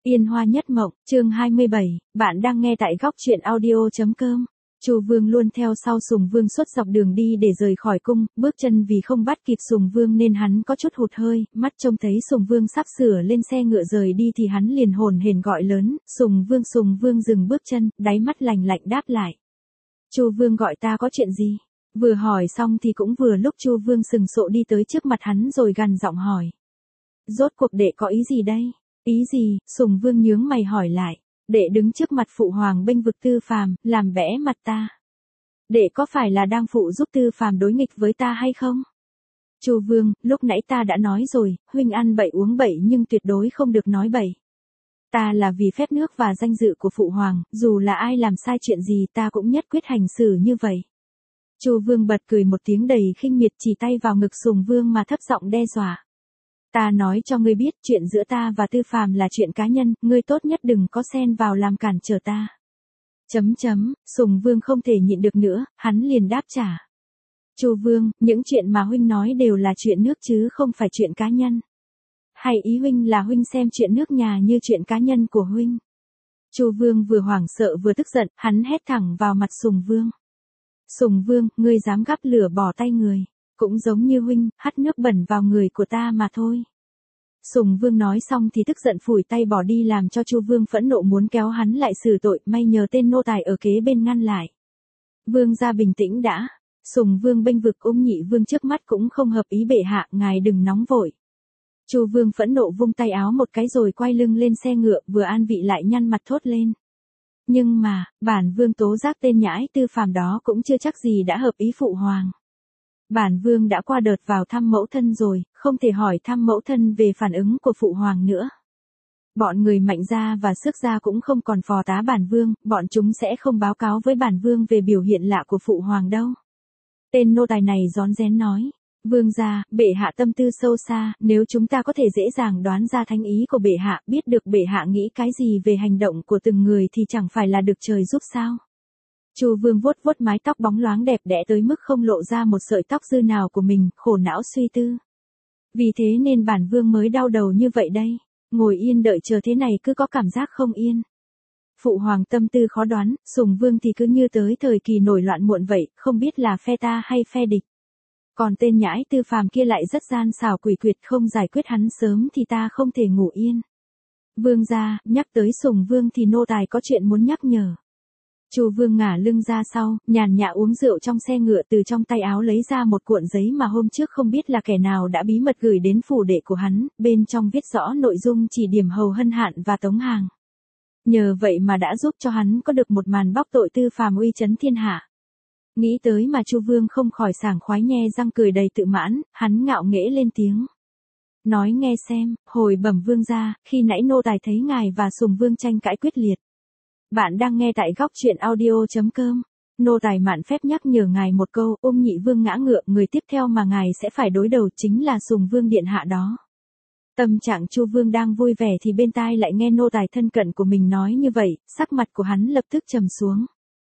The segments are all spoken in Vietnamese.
Yên Hoa Nhất Mộng, chương 27, bạn đang nghe tại góc truyện audio.com. Chu Vương luôn theo sau Sùng Vương suốt dọc đường đi để rời khỏi cung, bước chân vì không bắt kịp Sùng Vương nên hắn có chút hụt hơi, mắt trông thấy Sùng Vương sắp sửa lên xe ngựa rời đi thì hắn liền hồn hển gọi lớn, Sùng Vương dừng bước chân, đáy mắt lạnh lạnh đáp lại. Chu Vương gọi ta có chuyện gì? Vừa hỏi xong thì cũng vừa lúc Chu Vương sừng sộ đi tới trước mặt hắn rồi gằn giọng hỏi. Rốt cuộc đệ có ý gì đây? Ý gì? Sùng Vương nhướng mày hỏi lại. Đệ đứng trước mặt phụ hoàng bênh vực Tư Phàm, làm bẽ mặt ta. Đệ có phải là đang phụ giúp Tư Phàm đối nghịch với ta hay không? Chu Vương, lúc nãy ta đã nói rồi, huynh ăn bậy uống bậy nhưng tuyệt đối không được nói bậy. Ta là vì phép nước và danh dự của phụ hoàng, dù là ai làm sai chuyện gì ta cũng nhất quyết hành xử như vậy. Chu Vương bật cười một tiếng đầy khinh miệt, chỉ tay vào ngực Sùng Vương mà thấp giọng đe dọa. Ta nói cho ngươi biết, chuyện giữa ta và Tư Phàm là chuyện cá nhân, ngươi tốt nhất đừng có xen vào làm cản trở ta. Sùng Vương không thể nhịn được nữa, hắn liền đáp trả. Chu Vương, những chuyện mà huynh nói đều là chuyện nước chứ không phải chuyện cá nhân. Hay ý huynh là huynh xem chuyện nước nhà như chuyện cá nhân của huynh? Chu Vương vừa hoảng sợ vừa tức giận, hắn hét thẳng vào mặt Sùng Vương. Sùng Vương, ngươi dám gắp lửa bỏ tay người. Cũng giống như huynh, hắt nước bẩn vào người của ta mà thôi. Sùng Vương nói xong thì tức giận phủi tay bỏ đi làm cho Chu Vương phẫn nộ muốn kéo hắn lại xử tội, may nhờ tên nô tài ở kế bên ngăn lại. Vương gia bình tĩnh đã. Sùng Vương bênh vực Nhị Vương trước mắt cũng không hợp ý bệ hạ, ngài đừng nóng vội. Chu Vương phẫn nộ vung tay áo một cái rồi quay lưng lên xe ngựa, vừa an vị lại nhăn mặt thốt lên. Nhưng mà, bản Vương tố giác tên nhãi Tư Phàm đó cũng chưa chắc gì đã hợp ý phụ hoàng. Bản Vương đã qua đợt vào thăm mẫu thân rồi, không thể hỏi thăm mẫu thân về phản ứng của phụ hoàng nữa. Bọn người Mạnh gia và Xước gia cũng không còn phò tá bản Vương, bọn chúng sẽ không báo cáo với bản Vương về biểu hiện lạ của phụ hoàng đâu. Tên nô tài này rón rén nói. Vương gia, bệ hạ tâm tư sâu xa, nếu chúng ta có thể dễ dàng đoán ra thánh ý của bệ hạ, biết được bệ hạ nghĩ cái gì về hành động của từng người thì chẳng phải là được trời giúp sao. Chu Vương vuốt vuốt mái tóc bóng loáng đẹp đẽ tới mức không lộ ra một sợi tóc dư nào của mình, khổ não suy tư. Vì thế nên bản Vương mới đau đầu như vậy đây, ngồi yên đợi chờ thế này cứ có cảm giác không yên. Phụ hoàng tâm tư khó đoán, Sùng Vương thì cứ như tới thời kỳ nổi loạn muộn vậy, không biết là phe ta hay phe địch. Còn tên nhãi Tư Phàm kia lại rất gian xảo quỷ quyệt, không giải quyết hắn sớm thì ta không thể ngủ yên. Vương gia, nhắc tới Sùng Vương thì nô tài có chuyện muốn nhắc nhở. Chu Vương ngả lưng ra sau, nhàn nhã uống rượu trong xe ngựa, từ trong tay áo lấy ra một cuộn giấy mà hôm trước không biết là kẻ nào đã bí mật gửi đến phủ đệ của hắn, bên trong viết rõ nội dung chỉ điểm Hầu Hân Hạn và Tống Hàng. Nhờ vậy mà đã giúp cho hắn có được một màn bóc tội Tư Phàm uy chấn thiên hạ. Nghĩ tới mà Chu Vương không khỏi sảng khoái nhe răng cười đầy tự mãn, hắn ngạo nghễ lên tiếng. Nói nghe xem, hồi bẩm Vương gia, khi nãy nô tài thấy ngài và Sùng Vương tranh cãi quyết liệt. Bạn đang nghe tại góc truyện audio.com. Nô tài mạn phép nhắc nhở ngài một câu, Nhị Vương ngã ngựa, người tiếp theo mà ngài sẽ phải đối đầu chính là Sùng Vương điện hạ đó. Tâm trạng Chu Vương đang vui vẻ thì bên tai lại nghe nô tài thân cận của mình nói như vậy, sắc mặt của hắn lập tức trầm xuống.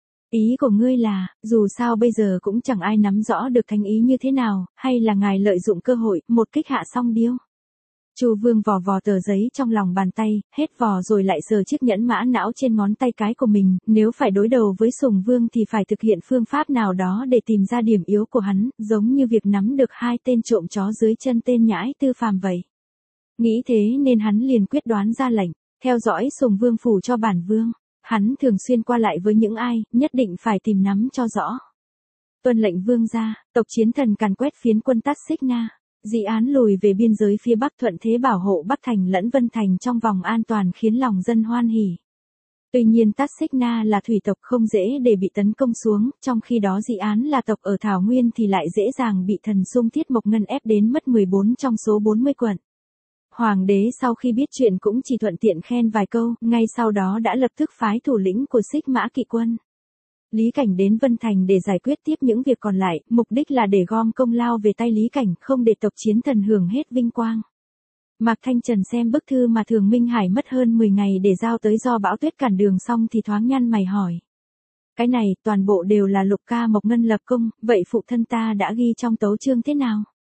Ý của ngươi là, dù sao bây giờ cũng chẳng ai nắm rõ được thánh ý như thế nào, hay là ngài lợi dụng cơ hội, một kích hạ song điêu. Chu Vương vò vò tờ giấy trong lòng bàn tay, hết vò rồi lại sờ chiếc nhẫn mã não trên ngón tay cái của mình, nếu phải đối đầu với Sùng Vương thì phải thực hiện phương pháp nào đó để tìm ra điểm yếu của hắn, giống như việc nắm được hai tên trộm chó dưới chân tên nhãi Tư Phàm vậy. Nghĩ thế nên hắn liền quyết đoán ra lệnh, theo dõi Sùng Vương phủ cho bản Vương. Hắn thường xuyên qua lại với những ai, nhất định phải tìm nắm cho rõ. Tuân lệnh Vương gia, tộc chiến thần càn quét phiến quân Tát Xích Na. Dị án lùi về biên giới phía Bắc, thuận thế bảo hộ Bắc Thành lẫn Vân Thành trong vòng an toàn, khiến lòng dân hoan hỉ. Tuy nhiên Tát Xích Na là thủy tộc, không dễ để bị tấn công xuống, trong khi đó Dị án là tộc ở Thảo Nguyên thì lại dễ dàng bị thần sung Thiết Mộc Ngân ép đến mất 14 trong số 40 quận. Hoàng đế sau khi biết chuyện cũng chỉ thuận tiện khen vài câu, ngay sau đó đã lập tức phái thủ lĩnh của Xích Mã kỵ quân Lý Cảnh đến Vân Thành để giải quyết tiếp những việc còn lại, mục đích là để gom công lao về tay Lý Cảnh, không để tộc chiến thần hưởng hết vinh quang. Mạc Thanh Trần xem bức thư mà Thường Minh Hải mất hơn 10 ngày để giao tới do bão tuyết cản đường xong thì thoáng nhăn mày hỏi. Cái này, toàn bộ đều là Lục Ca Mộc Ngân lập công, vậy phụ thân ta đã ghi trong tấu chương thế nào?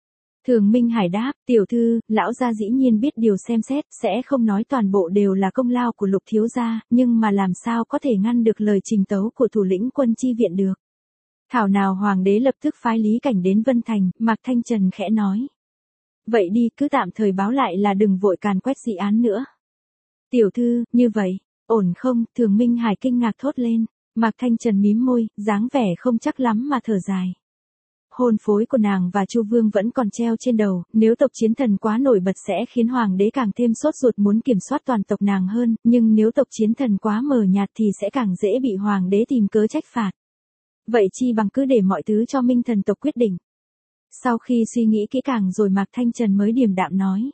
Thường Minh Hải đáp, tiểu thư, lão gia dĩ nhiên biết điều xem xét, sẽ không nói toàn bộ đều là công lao của Lục thiếu gia, nhưng mà làm sao có thể ngăn được lời trình tấu của thủ lĩnh quân chi viện được. Thảo nào hoàng đế lập tức phái Lý Cảnh đến Vân Thành, Mạc Thanh Trần khẽ nói. Vậy đi, cứ tạm thời báo lại là đừng vội càn quét dị án nữa. Tiểu thư, như vậy, ổn không? Thường Minh Hải kinh ngạc thốt lên. Mạc Thanh Trần mím môi, dáng vẻ không chắc lắm mà thở dài. Hôn phối của nàng và Chu Vương vẫn còn treo trên đầu, nếu tộc chiến thần quá nổi bật sẽ khiến hoàng đế càng thêm sốt ruột muốn kiểm soát toàn tộc nàng hơn, nhưng nếu tộc chiến thần quá mờ nhạt thì sẽ càng dễ bị hoàng đế tìm cớ trách phạt. Vậy chi bằng cứ để mọi thứ cho Minh thần tộc quyết định. Sau khi suy nghĩ kỹ càng rồi Mạc Thanh Trần mới điềm đạm nói.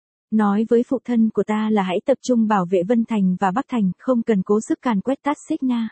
Nói với phụ thân của ta là hãy tập trung bảo vệ Vân Thành và Bắc Thành, không cần cố sức càn quét Tát Xích Na.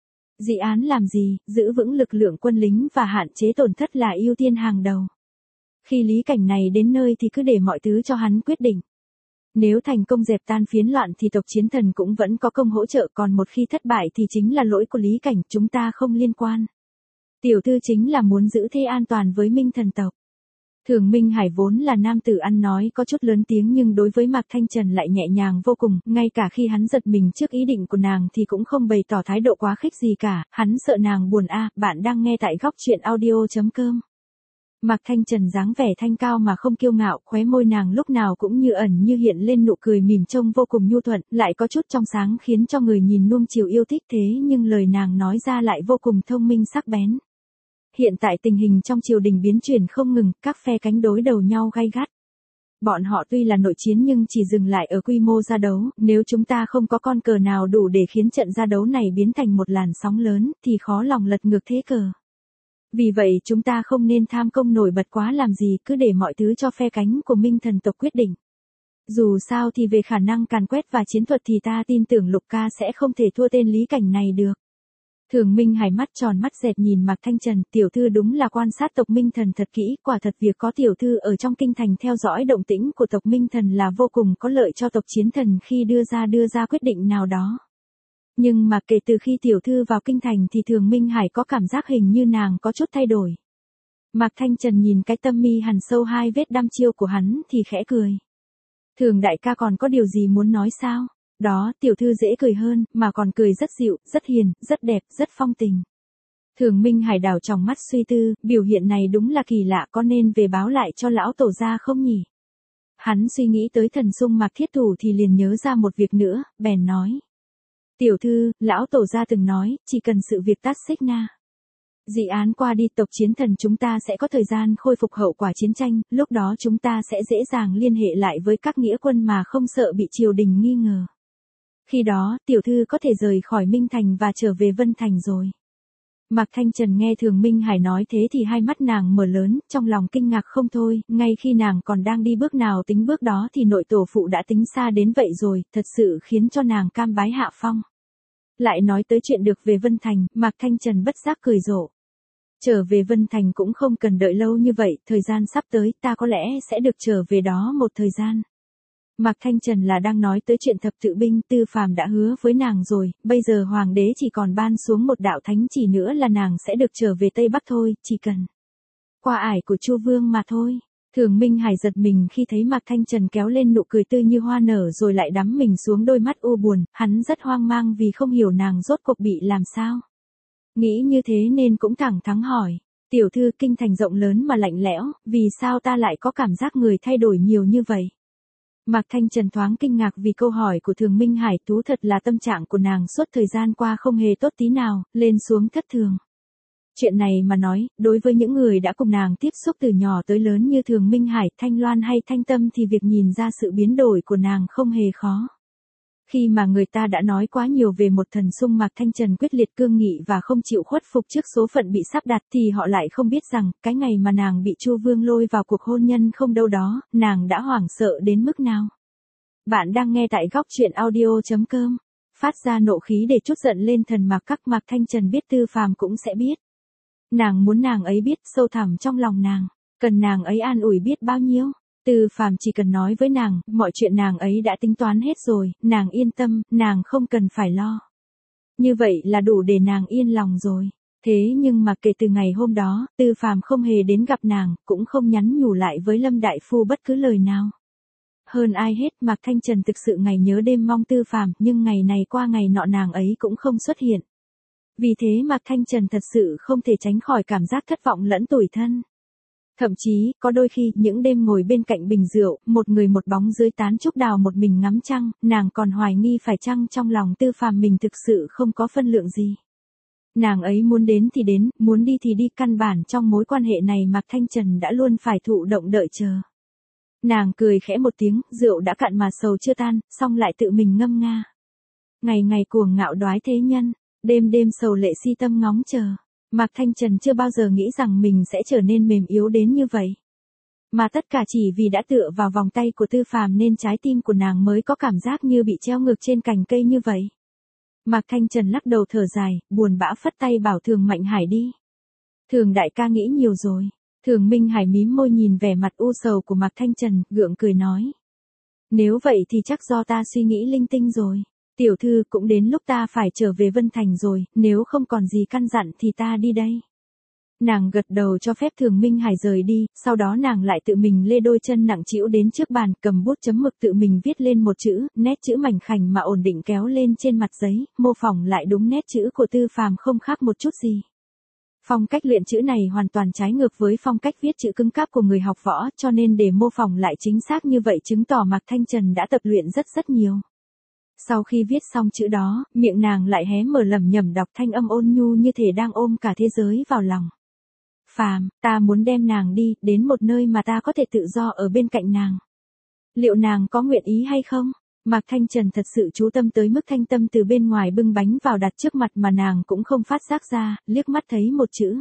Dị án làm gì, giữ vững lực lượng quân lính và hạn chế tổn thất là ưu tiên hàng đầu. Khi Lý Cảnh này đến nơi thì cứ để mọi thứ cho hắn quyết định. Nếu thành công dẹp tan phiến loạn thì tộc chiến thần cũng vẫn có công hỗ trợ, còn một khi thất bại thì chính là lỗi của Lý Cảnh, chúng ta không liên quan. Tiểu thư chính là muốn giữ thế an toàn với Minh thần tộc. Thường Minh Hải vốn là nam tử ăn nói có chút lớn tiếng nhưng đối với Mạc Thanh Trần lại nhẹ nhàng vô cùng, ngay cả khi hắn giật mình trước ý định của nàng thì cũng không bày tỏ thái độ quá khích gì cả, hắn sợ nàng buồn bạn đang nghe tại góc truyện audio.com. Mạc Thanh Trần dáng vẻ thanh cao mà không kiêu ngạo, khóe môi nàng lúc nào cũng như ẩn như hiện lên nụ cười mỉm trông vô cùng nhu thuận, lại có chút trong sáng khiến cho người nhìn nuông chiều yêu thích, thế nhưng lời nàng nói ra lại vô cùng thông minh sắc bén. Hiện tại tình hình trong triều đình biến chuyển không ngừng, các phe cánh đối đầu nhau gay gắt. Bọn họ tuy là nội chiến nhưng chỉ dừng lại ở quy mô gia đấu, nếu chúng ta không có con cờ nào đủ để khiến trận gia đấu này biến thành một làn sóng lớn, thì khó lòng lật ngược thế cờ. Vì vậy chúng ta không nên tham công nổi bật quá làm gì, cứ để mọi thứ cho phe cánh của Minh thần tộc quyết định. Dù sao thì về khả năng càn quét và chiến thuật thì ta tin tưởng Lục ca sẽ không thể thua tên Lý Cảnh này được. Thường Minh Hải mắt tròn mắt dẹt nhìn Mạc Thanh Trần, tiểu thư đúng là quan sát tộc Minh thần thật kỹ, quả thật việc có tiểu thư ở trong kinh thành theo dõi động tĩnh của tộc Minh thần là vô cùng có lợi cho tộc chiến thần khi đưa ra quyết định nào đó. Nhưng mà kể từ khi tiểu thư vào kinh thành thì Thường Minh Hải có cảm giác hình như nàng có chút thay đổi. Mạc Thanh Trần nhìn cái tâm mi hằn sâu 2 vết đăm chiêu của hắn thì khẽ cười. Thường đại ca còn có điều gì muốn nói sao? Đó, tiểu thư dễ cười hơn, mà còn cười rất dịu, rất hiền, rất đẹp, rất phong tình. Thường Minh Hải đảo tròng mắt suy tư, biểu hiện này đúng là kỳ lạ, có nên về báo lại cho lão tổ gia không nhỉ? Hắn suy nghĩ tới thần sung Mạc Thiết Thủ thì liền nhớ ra một việc nữa, bèn nói. Tiểu thư, lão tổ gia từng nói, chỉ cần sự việc Tát Xích Na. Dị án qua đi, tộc chiến thần chúng ta sẽ có thời gian khôi phục hậu quả chiến tranh, lúc đó chúng ta sẽ dễ dàng liên hệ lại với các nghĩa quân mà không sợ bị triều đình nghi ngờ. Khi đó, tiểu thư có thể rời khỏi Minh Thành và trở về Vân Thành rồi. Mạc Thanh Trần nghe Thường Minh Hải nói thế thì hai mắt nàng mở lớn, trong lòng kinh ngạc không thôi, ngay khi nàng còn đang đi bước nào tính bước đó thì nội tổ phụ đã tính xa đến vậy rồi, thật sự khiến cho nàng cam bái hạ phong. Lại nói tới chuyện được về Vân Thành, Mạc Thanh Trần bất giác cười rộ. Trở về Vân Thành cũng không cần đợi lâu như vậy, thời gian sắp tới ta có lẽ sẽ được trở về đó một thời gian. Mạc Thanh Trần là đang nói tới chuyện thập tự binh, Tư Phàm đã hứa với nàng rồi, bây giờ hoàng đế chỉ còn ban xuống một đạo thánh chỉ nữa là nàng sẽ được trở về Tây Bắc thôi, chỉ cần qua ải của Chu Vương mà thôi. Thường Minh Hải giật mình khi thấy Mạc Thanh Trần kéo lên nụ cười tươi như hoa nở rồi lại đắm mình xuống đôi mắt u buồn, hắn rất hoang mang vì không hiểu nàng rốt cuộc bị làm sao. Nghĩ như thế nên cũng thẳng thắn hỏi, tiểu thư, kinh thành rộng lớn mà lạnh lẽo, vì sao ta lại có cảm giác người thay đổi nhiều như vậy? Mạc Thanh Trần thoáng kinh ngạc vì câu hỏi của Thường Minh Hải, thú thật là tâm trạng của nàng suốt thời gian qua không hề tốt tí nào, lên xuống thất thường. Chuyện này mà nói, đối với những người đã cùng nàng tiếp xúc từ nhỏ tới lớn như Thường Minh Hải, Thanh Loan hay Thanh Tâm thì việc nhìn ra sự biến đổi của nàng không hề khó. Khi mà người ta đã nói quá nhiều về một thần sung Mạc Thanh Trần quyết liệt cương nghị và không chịu khuất phục trước số phận bị sắp đặt thì họ lại không biết rằng, cái ngày mà nàng bị Chu Vương lôi vào cuộc hôn nhân không đâu đó, nàng đã hoảng sợ đến mức nào. Bạn đang nghe tại góc truyện audio.com. Phát ra nộ khí để trút giận lên thần Mạc Các. Mạc Thanh Trần biết Tư Phàm cũng sẽ biết. Nàng muốn nàng ấy biết sâu thẳm trong lòng nàng, cần nàng ấy an ủi biết bao nhiêu. Tư Phàm chỉ cần nói với nàng, mọi chuyện nàng ấy đã tính toán hết rồi, nàng yên tâm, nàng không cần phải lo. Như vậy là đủ để nàng yên lòng rồi. Thế nhưng mà kể từ ngày hôm đó, Tư Phàm không hề đến gặp nàng, cũng không nhắn nhủ lại với Lâm Đại Phu bất cứ lời nào. Hơn ai hết, Mạc Thanh Trần thực sự ngày nhớ đêm mong Tư Phàm, nhưng ngày này qua ngày nọ nàng ấy cũng không xuất hiện. Vì thế Mạc Thanh Trần thật sự không thể tránh khỏi cảm giác thất vọng lẫn tủi thân. Thậm chí, có đôi khi, những đêm ngồi bên cạnh bình rượu, một người một bóng dưới tán trúc đào một mình ngắm trăng, nàng còn hoài nghi phải chăng trong lòng Tư Phàm mình thực sự không có phân lượng gì. Nàng ấy muốn đến thì đến, muốn đi thì đi, căn bản trong mối quan hệ này Mạc Thanh Trần đã luôn phải thụ động đợi chờ. Nàng cười khẽ một tiếng, rượu đã cạn mà sầu chưa tan, xong lại tự mình ngâm nga. Ngày ngày cuồng ngạo đoái thế nhân, đêm đêm sầu lệ si tâm ngóng chờ. Mạc Thanh Trần chưa bao giờ nghĩ rằng mình sẽ trở nên mềm yếu đến như vậy. Mà tất cả chỉ vì đã tựa vào vòng tay của Tư Phàm nên trái tim của nàng mới có cảm giác như bị treo ngược trên cành cây như vậy. Mạc Thanh Trần lắc đầu thở dài, buồn bã phất tay bảo Thường Mạnh Hải đi. Thường đại ca nghĩ nhiều rồi. Thường Minh Hải mím môi nhìn vẻ mặt u sầu của Mạc Thanh Trần, gượng cười nói. Nếu vậy thì chắc do ta suy nghĩ linh tinh rồi. Tiểu thư, cũng đến lúc ta phải trở về Vân Thành rồi, nếu không còn gì căn dặn thì ta đi đây. Nàng gật đầu cho phép Thường Minh Hải rời đi, sau đó nàng lại tự mình lê đôi chân nặng trĩu đến trước bàn, cầm bút chấm mực tự mình viết lên một chữ, nét chữ mảnh khảnh mà ổn định kéo lên trên mặt giấy, mô phỏng lại đúng nét chữ của Tư Phàm không khác một chút gì. Phong cách luyện chữ này hoàn toàn trái ngược với phong cách viết chữ cứng cáp của người học võ, cho nên để mô phỏng lại chính xác như vậy chứng tỏ Mạc Thanh Trần đã tập luyện rất nhiều. Sau khi viết xong chữ đó, miệng nàng lại hé mở lẩm nhẩm đọc, thanh âm ôn nhu như thể đang ôm cả thế giới vào lòng. Phàm, ta muốn đem nàng đi, đến một nơi mà ta có thể tự do ở bên cạnh nàng. Liệu nàng có nguyện ý hay không? Mạc Thanh Trần thật sự chú tâm tới mức Thanh Tâm từ bên ngoài bưng bánh vào đặt trước mặt mà nàng cũng không phát giác ra, liếc mắt thấy một chữ.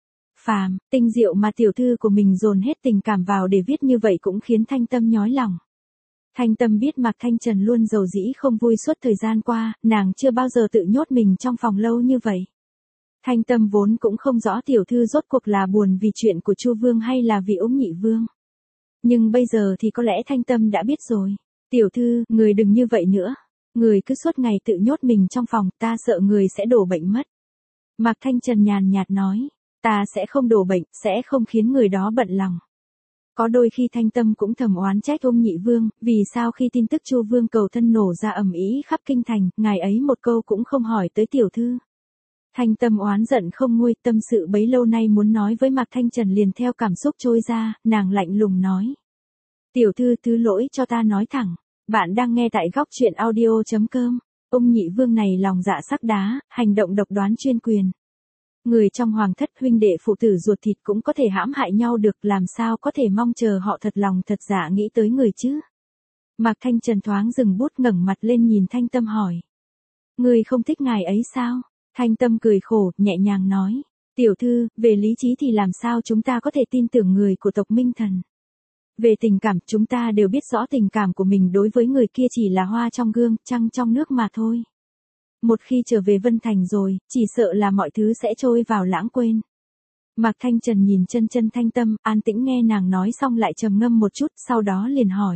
Phàm, tinh diệu mà tiểu thư của mình dồn hết tình cảm vào để viết như vậy cũng khiến Thanh Tâm nhói lòng. Thanh Tâm biết Mạc Thanh Trần luôn giàu dĩ không vui suốt thời gian qua, nàng chưa bao giờ tự nhốt mình trong phòng lâu như vậy. Thanh Tâm vốn cũng không rõ tiểu thư rốt cuộc là buồn vì chuyện của Chu Vương hay là vì Úng Nhị Vương. Nhưng bây giờ thì có lẽ Thanh Tâm đã biết rồi. Tiểu thư, người đừng như vậy nữa. Người cứ suốt ngày tự nhốt mình trong phòng, ta sợ người sẽ đổ bệnh mất. Mạc Thanh Trần nhàn nhạt nói, ta sẽ không đổ bệnh, sẽ không khiến người đó bận lòng. Có đôi khi Thanh Tâm cũng thầm oán trách Ung Nhị Vương, vì sao khi tin tức Chu Vương cầu thân nổ ra ầm ĩ khắp kinh thành, ngài ấy một câu cũng không hỏi tới tiểu thư. Thanh Tâm oán giận không nguôi, tâm sự bấy lâu nay muốn nói với Mạc Thanh Trần liền theo cảm xúc trôi ra, nàng lạnh lùng nói. Tiểu thư thứ lỗi cho ta nói thẳng, bạn đang nghe tại góc truyện audio.com. Ung Nhị Vương này lòng dạ sắc đá, hành động độc đoán chuyên quyền. Người trong hoàng thất huynh đệ phụ tử ruột thịt cũng có thể hãm hại nhau được, làm sao có thể mong chờ họ thật lòng thật dạ nghĩ tới người chứ. Mạc Thanh Trần thoáng dừng bút ngẩng mặt lên nhìn Thanh Tâm hỏi. Người không thích ngài ấy sao? Thanh Tâm cười khổ, nhẹ nhàng nói. Tiểu thư, về lý trí thì làm sao chúng ta có thể tin tưởng người của tộc Minh Thần. Về tình cảm, chúng ta đều biết rõ tình cảm của mình đối với người kia chỉ là hoa trong gương, trăng trong nước mà thôi. Một khi trở về Vân Thành rồi, chỉ sợ là mọi thứ sẽ trôi vào lãng quên. Mạc Thanh Trần nhìn chân Thanh Tâm, an tĩnh nghe nàng nói xong lại trầm ngâm một chút, sau đó liền hỏi.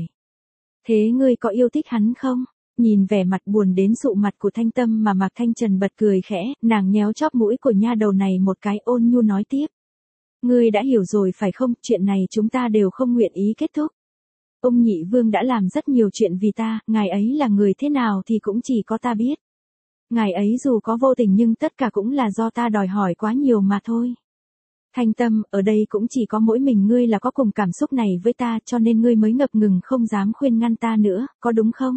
Thế ngươi có yêu thích hắn không? Nhìn vẻ mặt buồn đến sụ mặt của Thanh Tâm mà Mạc Thanh Trần bật cười khẽ, nàng nhéo chóp mũi của nha đầu này một cái, ôn nhu nói tiếp. Ngươi đã hiểu rồi phải không, chuyện này chúng ta đều không nguyện ý kết thúc. Ung Nhị Vương đã làm rất nhiều chuyện vì ta, ngài ấy là người thế nào thì cũng chỉ có ta biết. Ngài ấy dù có vô tình nhưng tất cả cũng là do ta đòi hỏi quá nhiều mà thôi. Thanh Tâm, ở đây cũng chỉ có mỗi mình ngươi là có cùng cảm xúc này với ta, cho nên ngươi mới ngập ngừng không dám khuyên ngăn ta nữa, có đúng không?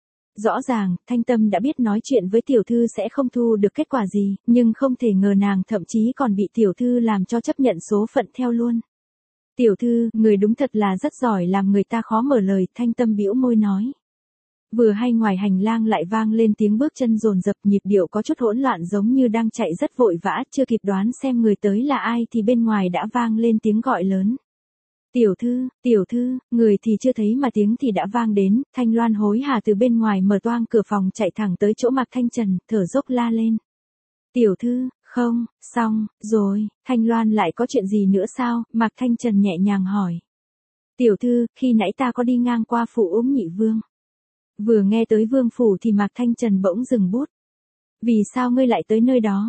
Rõ ràng, Thanh Tâm đã biết nói chuyện với tiểu thư sẽ không thu được kết quả gì, nhưng không thể ngờ nàng thậm chí còn bị tiểu thư làm cho chấp nhận số phận theo luôn. Tiểu thư, người đúng thật là rất giỏi làm người ta khó mở lời, Thanh Tâm bĩu môi nói. Vừa hay ngoài hành lang lại vang lên tiếng bước chân dồn dập, nhịp điệu có chút hỗn loạn giống như đang chạy rất vội vã, chưa kịp đoán xem người tới là ai thì bên ngoài đã vang lên tiếng gọi lớn. Tiểu thư, người thì chưa thấy mà tiếng thì đã vang đến, Thanh Loan hối hả từ bên ngoài mở toang cửa phòng chạy thẳng tới chỗ Mạc Thanh Trần, thở dốc la lên. Tiểu thư, không, xong, rồi, Thanh Loan lại có chuyện gì nữa sao? Mạc Thanh Trần nhẹ nhàng hỏi. Tiểu thư, khi nãy ta có đi ngang qua phủ Úng Nhị Vương. Vừa nghe tới vương phủ thì Mạc Thanh Trần bỗng dừng bút. Vì sao ngươi lại tới nơi đó?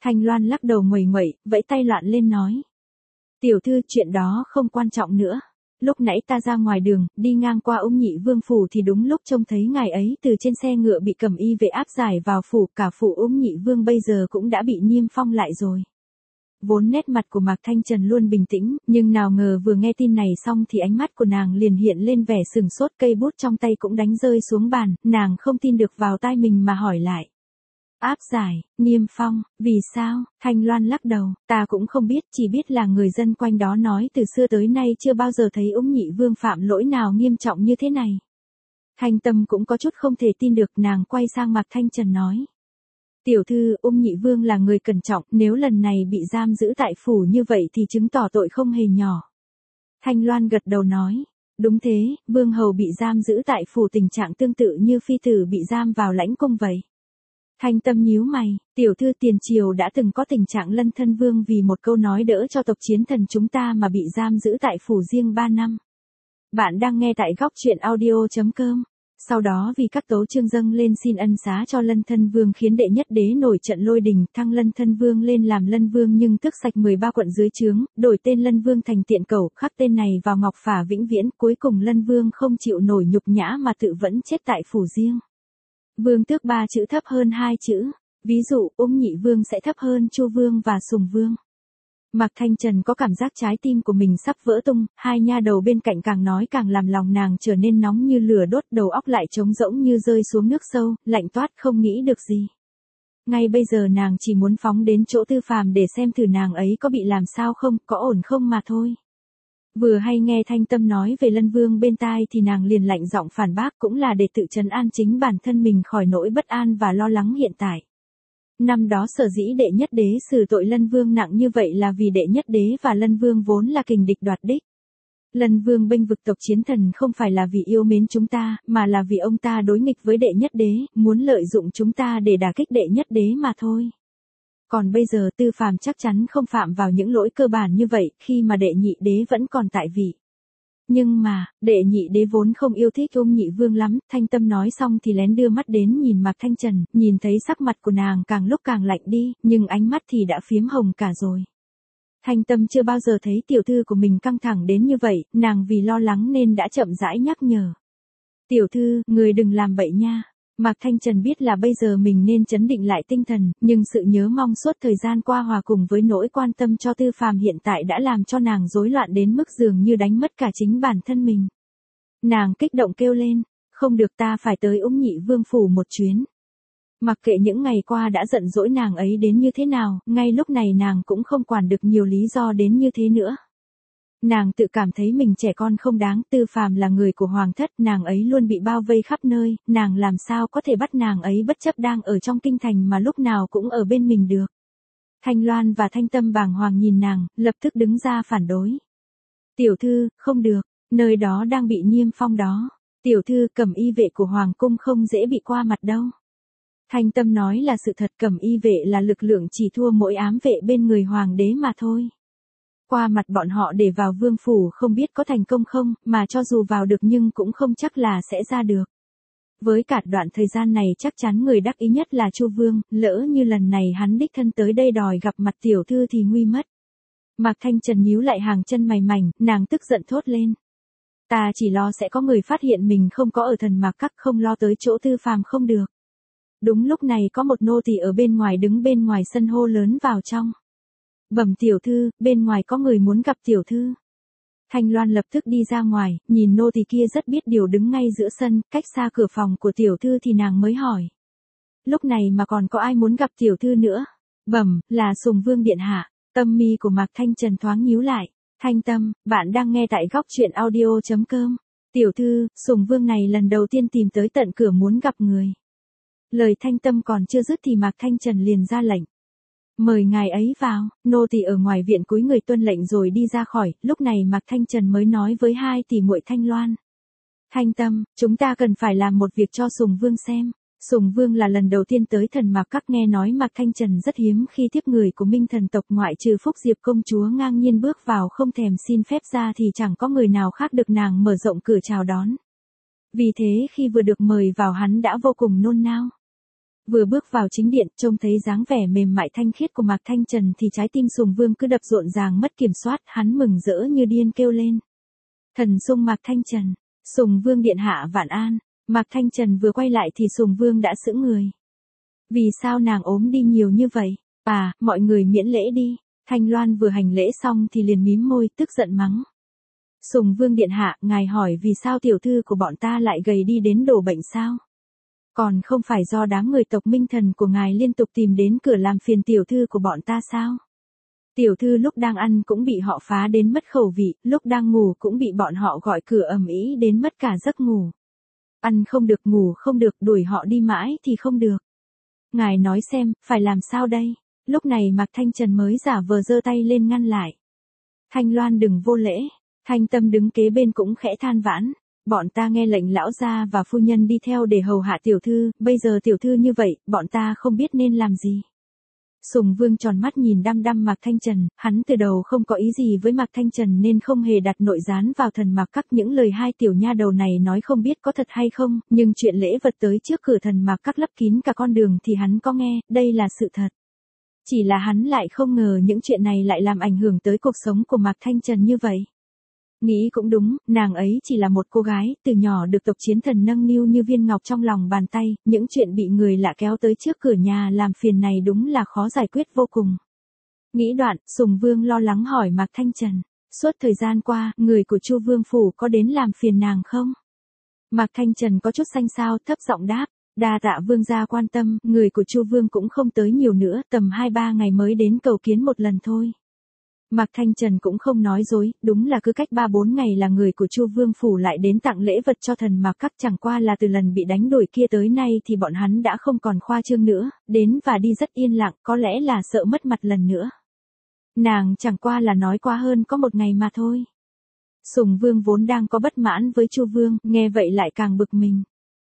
Thanh Loan lắc đầu nguẩy nguẩy, vẫy tay loạn lên nói. Tiểu thư, chuyện đó không quan trọng nữa. Lúc nãy ta ra ngoài đường, đi ngang qua Ung Nhị Vương phủ thì đúng lúc trông thấy ngài ấy từ trên xe ngựa bị cẩm y vệ áp giải vào phủ, cả phủ Ung Nhị Vương bây giờ cũng đã bị niêm phong lại rồi. Vốn nét mặt của Mạc Thanh Trần luôn bình tĩnh, nhưng nào ngờ vừa nghe tin này xong thì ánh mắt của nàng liền hiện lên vẻ sừng sốt, cây bút trong tay cũng đánh rơi xuống bàn, nàng không tin được vào tai mình mà hỏi lại. Áp giải, niêm phong, vì sao? Thanh Loan lắc đầu, ta cũng không biết, chỉ biết là người dân quanh đó nói từ xưa tới nay chưa bao giờ thấy Ung Nhị Vương phạm lỗi nào nghiêm trọng như thế này. Thanh Tâm cũng có chút không thể tin được, nàng quay sang Mạc Thanh Trần nói. Tiểu thư, Ung Nhị Vương là người cẩn trọng, nếu lần này bị giam giữ tại phủ như vậy thì chứng tỏ tội không hề nhỏ. Thanh Loan gật đầu nói, đúng thế, Vương hầu bị giam giữ tại phủ tình trạng tương tự như phi tử bị giam vào lãnh cung vậy. Thanh Tâm nhíu mày, tiểu thư, tiền triều đã từng có tình trạng Lân Thân Vương vì một câu nói đỡ cho tộc chiến thần chúng ta mà bị giam giữ tại phủ riêng 3 năm. Bạn đang nghe tại góc truyện audio.com. Sau đó vì các tấu chương dâng lên xin ân xá cho Lân Thân Vương khiến đệ nhất đế nổi trận lôi đình, thăng Lân Thân Vương lên làm Lân Vương nhưng tước sạch 13 quận dưới trướng, đổi tên Lân Vương thành Tiện Cẩu, khắc tên này vào ngọc phả vĩnh viễn, cuối cùng Lân Vương không chịu nổi nhục nhã mà tự vẫn chết tại phủ riêng. Vương tước 3 chữ thấp hơn 2 chữ, ví dụ Ung Nhị Vương sẽ thấp hơn Chu Vương và Sùng Vương. Mạc Thanh Trần có cảm giác trái tim của mình sắp vỡ tung, hai nha đầu bên cạnh càng nói càng làm lòng nàng trở nên nóng như lửa đốt, đầu óc lại trống rỗng như rơi xuống nước sâu, lạnh toát không nghĩ được gì. Ngay bây giờ nàng chỉ muốn phóng đến chỗ Tư Phàm để xem thử nàng ấy có bị làm sao không, có ổn không mà thôi. Vừa hay nghe Thanh Tâm nói về Lân Vương bên tai thì nàng liền lạnh giọng phản bác, cũng là để tự trấn an chính bản thân mình khỏi nỗi bất an và lo lắng hiện tại. Năm đó sở dĩ đệ nhất đế xử tội Lân Vương nặng như vậy là vì đệ nhất đế và Lân Vương vốn là kình địch đoạt đích. Lân Vương bênh vực tộc chiến thần không phải là vì yêu mến chúng ta, mà là vì ông ta đối nghịch với đệ nhất đế, muốn lợi dụng chúng ta để đả kích đệ nhất đế mà thôi. Còn bây giờ Tư Phàm chắc chắn không phạm vào những lỗi cơ bản như vậy khi mà đệ nhị đế vẫn còn tại vị. Nhưng mà, đệ nhị đế vốn không yêu thích Ung Nhị Vương lắm, Thanh Tâm nói xong thì lén đưa mắt đến nhìn Mạc Thanh Trần, nhìn thấy sắc mặt của nàng càng lúc càng lạnh đi, nhưng ánh mắt thì đã phiếm hồng cả rồi. Thanh Tâm chưa bao giờ thấy tiểu thư của mình căng thẳng đến như vậy, nàng vì lo lắng nên đã chậm rãi nhắc nhở. Tiểu thư, người đừng làm bậy nha. Mạc Thanh Trần biết là bây giờ mình nên trấn định lại tinh thần, nhưng sự nhớ mong suốt thời gian qua hòa cùng với nỗi quan tâm cho Tư Phàm hiện tại đã làm cho nàng rối loạn đến mức dường như đánh mất cả chính bản thân mình. Nàng kích động kêu lên, không được, ta phải tới Ung Nhị Vương phủ một chuyến. Mặc kệ những ngày qua đã giận dỗi nàng ấy đến như thế nào, ngay lúc này nàng cũng không quản được nhiều lý do đến như thế nữa. Nàng tự cảm thấy mình trẻ con không đáng, Tư Phàm là người của hoàng thất, nàng ấy luôn bị bao vây khắp nơi, nàng làm sao có thể bắt nàng ấy bất chấp đang ở trong kinh thành mà lúc nào cũng ở bên mình được. Thanh Loan và Thanh Tâm bàng hoàng nhìn nàng, lập tức đứng ra phản đối. Tiểu thư, không được, nơi đó đang bị niêm phong đó. Tiểu thư, cẩm y vệ của hoàng cung không dễ bị qua mặt đâu. Thanh Tâm nói là sự thật, cẩm y vệ là lực lượng chỉ thua mỗi ám vệ bên người hoàng đế mà thôi. Qua mặt bọn họ để vào vương phủ không biết có thành công không, mà cho dù vào được nhưng cũng không chắc là sẽ ra được. Với cả đoạn thời gian này chắc chắn người đắc ý nhất là Chu Vương, lỡ như lần này hắn đích thân tới đây đòi gặp mặt tiểu thư thì nguy mất. Mạc Thanh Trần nhíu lại hàng chân mày mảnh, nàng tức giận thốt lên. Ta chỉ lo sẽ có người phát hiện mình không có ở Thần Mạc Các, không lo tới chỗ Tư Phàm không được. Đúng lúc này có một nô tỳ ở bên ngoài đứng bên ngoài sân hô lớn vào trong. Bẩm tiểu thư, bên ngoài có người muốn gặp tiểu thư. Thanh Loan lập tức đi ra ngoài, nhìn nô tỳ kia rất biết điều đứng ngay giữa sân, cách xa cửa phòng của tiểu thư thì nàng mới hỏi. Lúc này mà còn có ai muốn gặp tiểu thư nữa? Bẩm, là Sùng Vương điện hạ. Tâm mi của Mạc Thanh Trần thoáng nhíu lại. Thanh Tâm, bạn đang nghe tại góc truyện audio.com. Tiểu thư, Sùng Vương này lần đầu tiên tìm tới tận cửa muốn gặp người. Lời Thanh Tâm còn chưa dứt thì Mạc Thanh Trần liền ra lệnh. Mời ngài ấy vào, nô tỳ ở ngoài viện cúi người tuân lệnh rồi đi ra khỏi, lúc này Mạc Thanh Trần mới nói với hai tỷ muội Thanh Loan. Thanh Tâm, chúng ta cần phải làm một việc cho Sùng Vương xem. Sùng Vương là lần đầu tiên tới Thần Mạc Các, nghe nói Mạc Thanh Trần rất hiếm khi tiếp người của Minh Thần tộc, ngoại trừ Phúc Diệp công chúa ngang nhiên bước vào không thèm xin phép ra thì chẳng có người nào khác được nàng mở rộng cửa chào đón. Vì thế khi vừa được mời vào hắn đã vô cùng nôn nao. Vừa bước vào chính điện, trông thấy dáng vẻ mềm mại thanh khiết của Mạc Thanh Trần thì trái tim Sùng Vương cứ đập rộn ràng mất kiểm soát, hắn mừng rỡ như điên kêu lên. Thần sung Mạc Thanh Trần, Sùng Vương điện hạ vạn an. Mạc Thanh Trần vừa quay lại thì Sùng Vương đã sững người. Vì sao nàng ốm đi nhiều như vậy? À, mọi người miễn lễ đi. Thanh Loan vừa hành lễ xong thì liền mím môi, tức giận mắng. Sùng Vương điện hạ, ngài hỏi vì sao tiểu thư của bọn ta lại gầy đi đến đổ bệnh sao? Còn không phải do đám người tộc Minh Thần của ngài liên tục tìm đến cửa làm phiền tiểu thư của bọn ta sao? Tiểu thư lúc đang ăn cũng bị họ phá đến mất khẩu vị, lúc đang ngủ cũng bị bọn họ gọi cửa ầm ĩ đến mất cả giấc ngủ. Ăn không được, ngủ không được, đuổi họ đi mãi thì không được. Ngài nói xem, phải làm sao đây? Lúc này Mạc Thanh Trần mới giả vờ giơ tay lên ngăn lại. Thanh Loan đừng vô lễ. Thanh Tâm đứng kế bên cũng khẽ than vãn. Bọn ta nghe lệnh lão gia và phu nhân đi theo để hầu hạ tiểu thư, bây giờ tiểu thư như vậy, bọn ta không biết nên làm gì. Sùng Vương tròn mắt nhìn đăm đăm Mạc Thanh Trần, hắn từ đầu không có ý gì với Mạc Thanh Trần nên không hề đặt nội gián vào thần mạc các. Những lời hai tiểu nha đầu này nói không biết có thật hay không, nhưng chuyện lễ vật tới trước cửa thần mạc các lấp kín cả con đường thì hắn có nghe, đây là sự thật. Chỉ là hắn lại không ngờ những chuyện này lại làm ảnh hưởng tới cuộc sống của Mạc Thanh Trần như vậy. Nghĩ cũng đúng, nàng ấy chỉ là một cô gái, từ nhỏ được tộc chiến thần nâng niu như viên ngọc trong lòng bàn tay, những chuyện bị người lạ kéo tới trước cửa nhà làm phiền này đúng là khó giải quyết vô cùng. Nghĩ đoạn, Sùng Vương lo lắng hỏi Mạc Thanh Trần, suốt thời gian qua, người của Chu Vương phủ có đến làm phiền nàng không? Mạc Thanh Trần có chút xanh xao, thấp giọng đáp, đa tạ vương gia quan tâm, người của Chu Vương cũng không tới nhiều nữa, tầm 2-3 ngày mới đến cầu kiến một lần thôi. Mạc Thanh Trần cũng không nói dối, đúng là cứ cách 3-4 ngày là người của Chu Vương phủ lại đến tặng lễ vật cho thần mạc các, chẳng qua là từ lần bị đánh đuổi kia tới nay thì bọn hắn đã không còn khoa trương nữa, đến và đi rất yên lặng, có lẽ là sợ mất mặt lần nữa. Nàng chẳng qua là nói quá hơn có một ngày mà thôi. Sùng Vương vốn đang có bất mãn với Chu Vương, nghe vậy lại càng bực mình.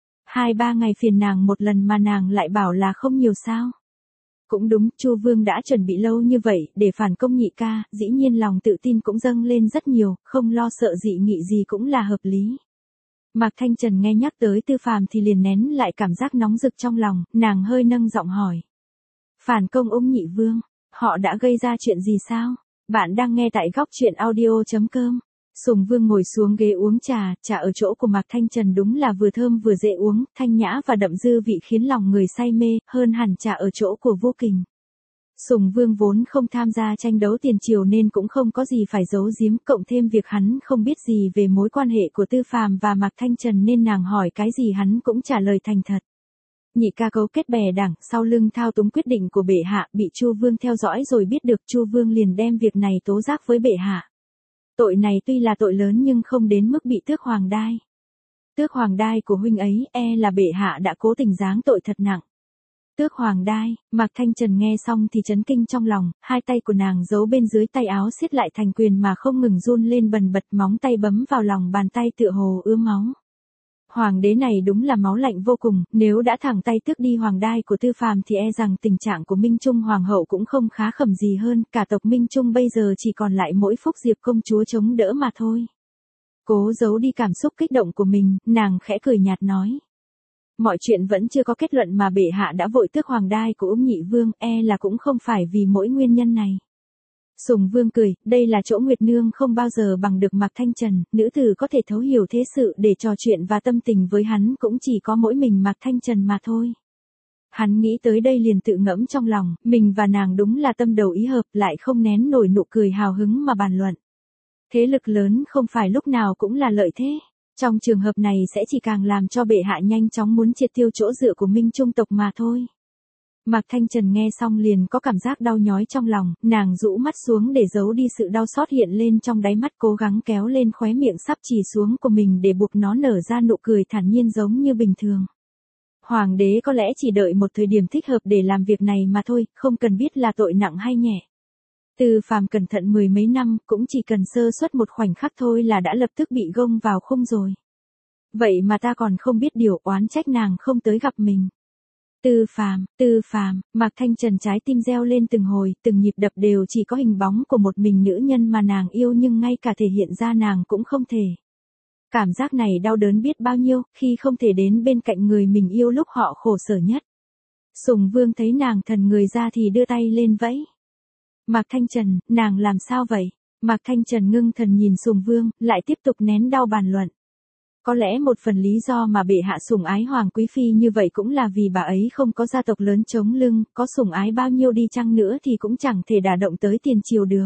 2-3 ngày phiền nàng một lần mà nàng lại bảo là không nhiều sao? Cũng đúng, Chu Vương đã chuẩn bị lâu như vậy để phản công nhị ca, dĩ nhiên lòng tự tin cũng dâng lên rất nhiều, không lo sợ dị nghị gì cũng là hợp lý. Mạc Thanh Trần nghe nhắc tới Tư Phàm thì liền nén lại cảm giác nóng rực trong lòng, nàng hơi nâng giọng hỏi. Phản công Ung Nhị Vương, họ đã gây ra chuyện gì sao? Bạn đang nghe tại góc truyện audio.com. Sùng Vương ngồi xuống ghế uống trà ở chỗ của Mạc Thanh Trần đúng là vừa thơm vừa dễ uống, thanh nhã và đậm dư vị khiến lòng người say mê, hơn hẳn trà ở chỗ của Vô Kình. Sùng Vương vốn không tham gia tranh đấu tiền triều nên cũng không có gì phải giấu giếm, cộng thêm việc hắn không biết gì về mối quan hệ của Tư Phàm và Mạc Thanh Trần nên nàng hỏi cái gì hắn cũng trả lời thành thật. Nhị ca cấu kết bè đảng, sau lưng thao túng quyết định của bệ hạ, bị Chu Vương theo dõi rồi biết được, Chu Vương liền đem việc này tố giác với bệ hạ. Tội này tuy là tội lớn nhưng không đến mức bị tước hoàng đai. Tước hoàng đai của huynh ấy, là bệ hạ đã cố tình giáng tội thật nặng. Tước hoàng đai, Mạc Thanh Trần nghe xong thì chấn kinh trong lòng, hai tay của nàng giấu bên dưới tay áo siết lại thành quyền mà không ngừng run lên bần bật, móng tay bấm vào lòng bàn tay tựa hồ ứa máu. Hoàng đế này đúng là máu lạnh vô cùng, nếu đã thẳng tay tước đi hoàng đai của Tư Phàm thì rằng tình trạng của Minh Trung hoàng hậu cũng không khá khẩm gì hơn, cả tộc Minh Trung bây giờ chỉ còn lại mỗi Phúc Diệp công chúa chống đỡ mà thôi. Cố giấu đi cảm xúc kích động của mình, nàng khẽ cười nhạt nói. Mọi chuyện vẫn chưa có kết luận mà bệ hạ đã vội tước hoàng đai của Ung Nhị Vương, là cũng không phải vì mỗi nguyên nhân này. Sùng Vương cười, đây là chỗ Nguyệt Nương không bao giờ bằng được Mạc Thanh Trần, nữ tử có thể thấu hiểu thế sự để trò chuyện và tâm tình với hắn cũng chỉ có mỗi mình Mạc Thanh Trần mà thôi. Hắn nghĩ tới đây liền tự ngẫm trong lòng, mình và nàng đúng là tâm đầu ý hợp, lại không nén nổi nụ cười hào hứng mà bàn luận. Thế lực lớn không phải lúc nào cũng là lợi thế. Trong trường hợp này sẽ chỉ càng làm cho bệ hạ nhanh chóng muốn triệt tiêu chỗ dựa của Minh Trung tộc mà thôi. Mạc Thanh Trần nghe xong liền có cảm giác đau nhói trong lòng, nàng rũ mắt xuống để giấu đi sự đau xót hiện lên trong đáy mắt, cố gắng kéo lên khóe miệng sắp chì xuống của mình để buộc nó nở ra nụ cười thản nhiên giống như bình thường. Hoàng đế có lẽ chỉ đợi một thời điểm thích hợp để làm việc này mà thôi, không cần biết là tội nặng hay nhẹ. Tư Phàm cẩn thận 10 mấy năm, cũng chỉ cần sơ suất một khoảnh khắc thôi là đã lập tức bị gông vào khung rồi. Vậy mà ta còn không biết điều, oán trách nàng không tới gặp mình. Tư Phàm, Mạc Thanh Trần trái tim reo lên từng hồi, từng nhịp đập đều chỉ có hình bóng của một mình nữ nhân mà nàng yêu nhưng ngay cả thể hiện ra nàng cũng không thể. Cảm giác này đau đớn biết bao nhiêu, khi không thể đến bên cạnh người mình yêu lúc họ khổ sở nhất. Sùng Vương thấy nàng thần người ra thì đưa tay lên vẫy. Mạc Thanh Trần, nàng làm sao vậy? Mạc Thanh Trần ngưng thần nhìn Sùng Vương, lại tiếp tục nén đau bàn luận. Có lẽ một phần lý do mà bệ hạ sủng ái Hoàng Quý Phi như vậy cũng là vì bà ấy không có gia tộc lớn chống lưng, có sủng ái bao nhiêu đi chăng nữa thì cũng chẳng thể đả động tới tiền triều được.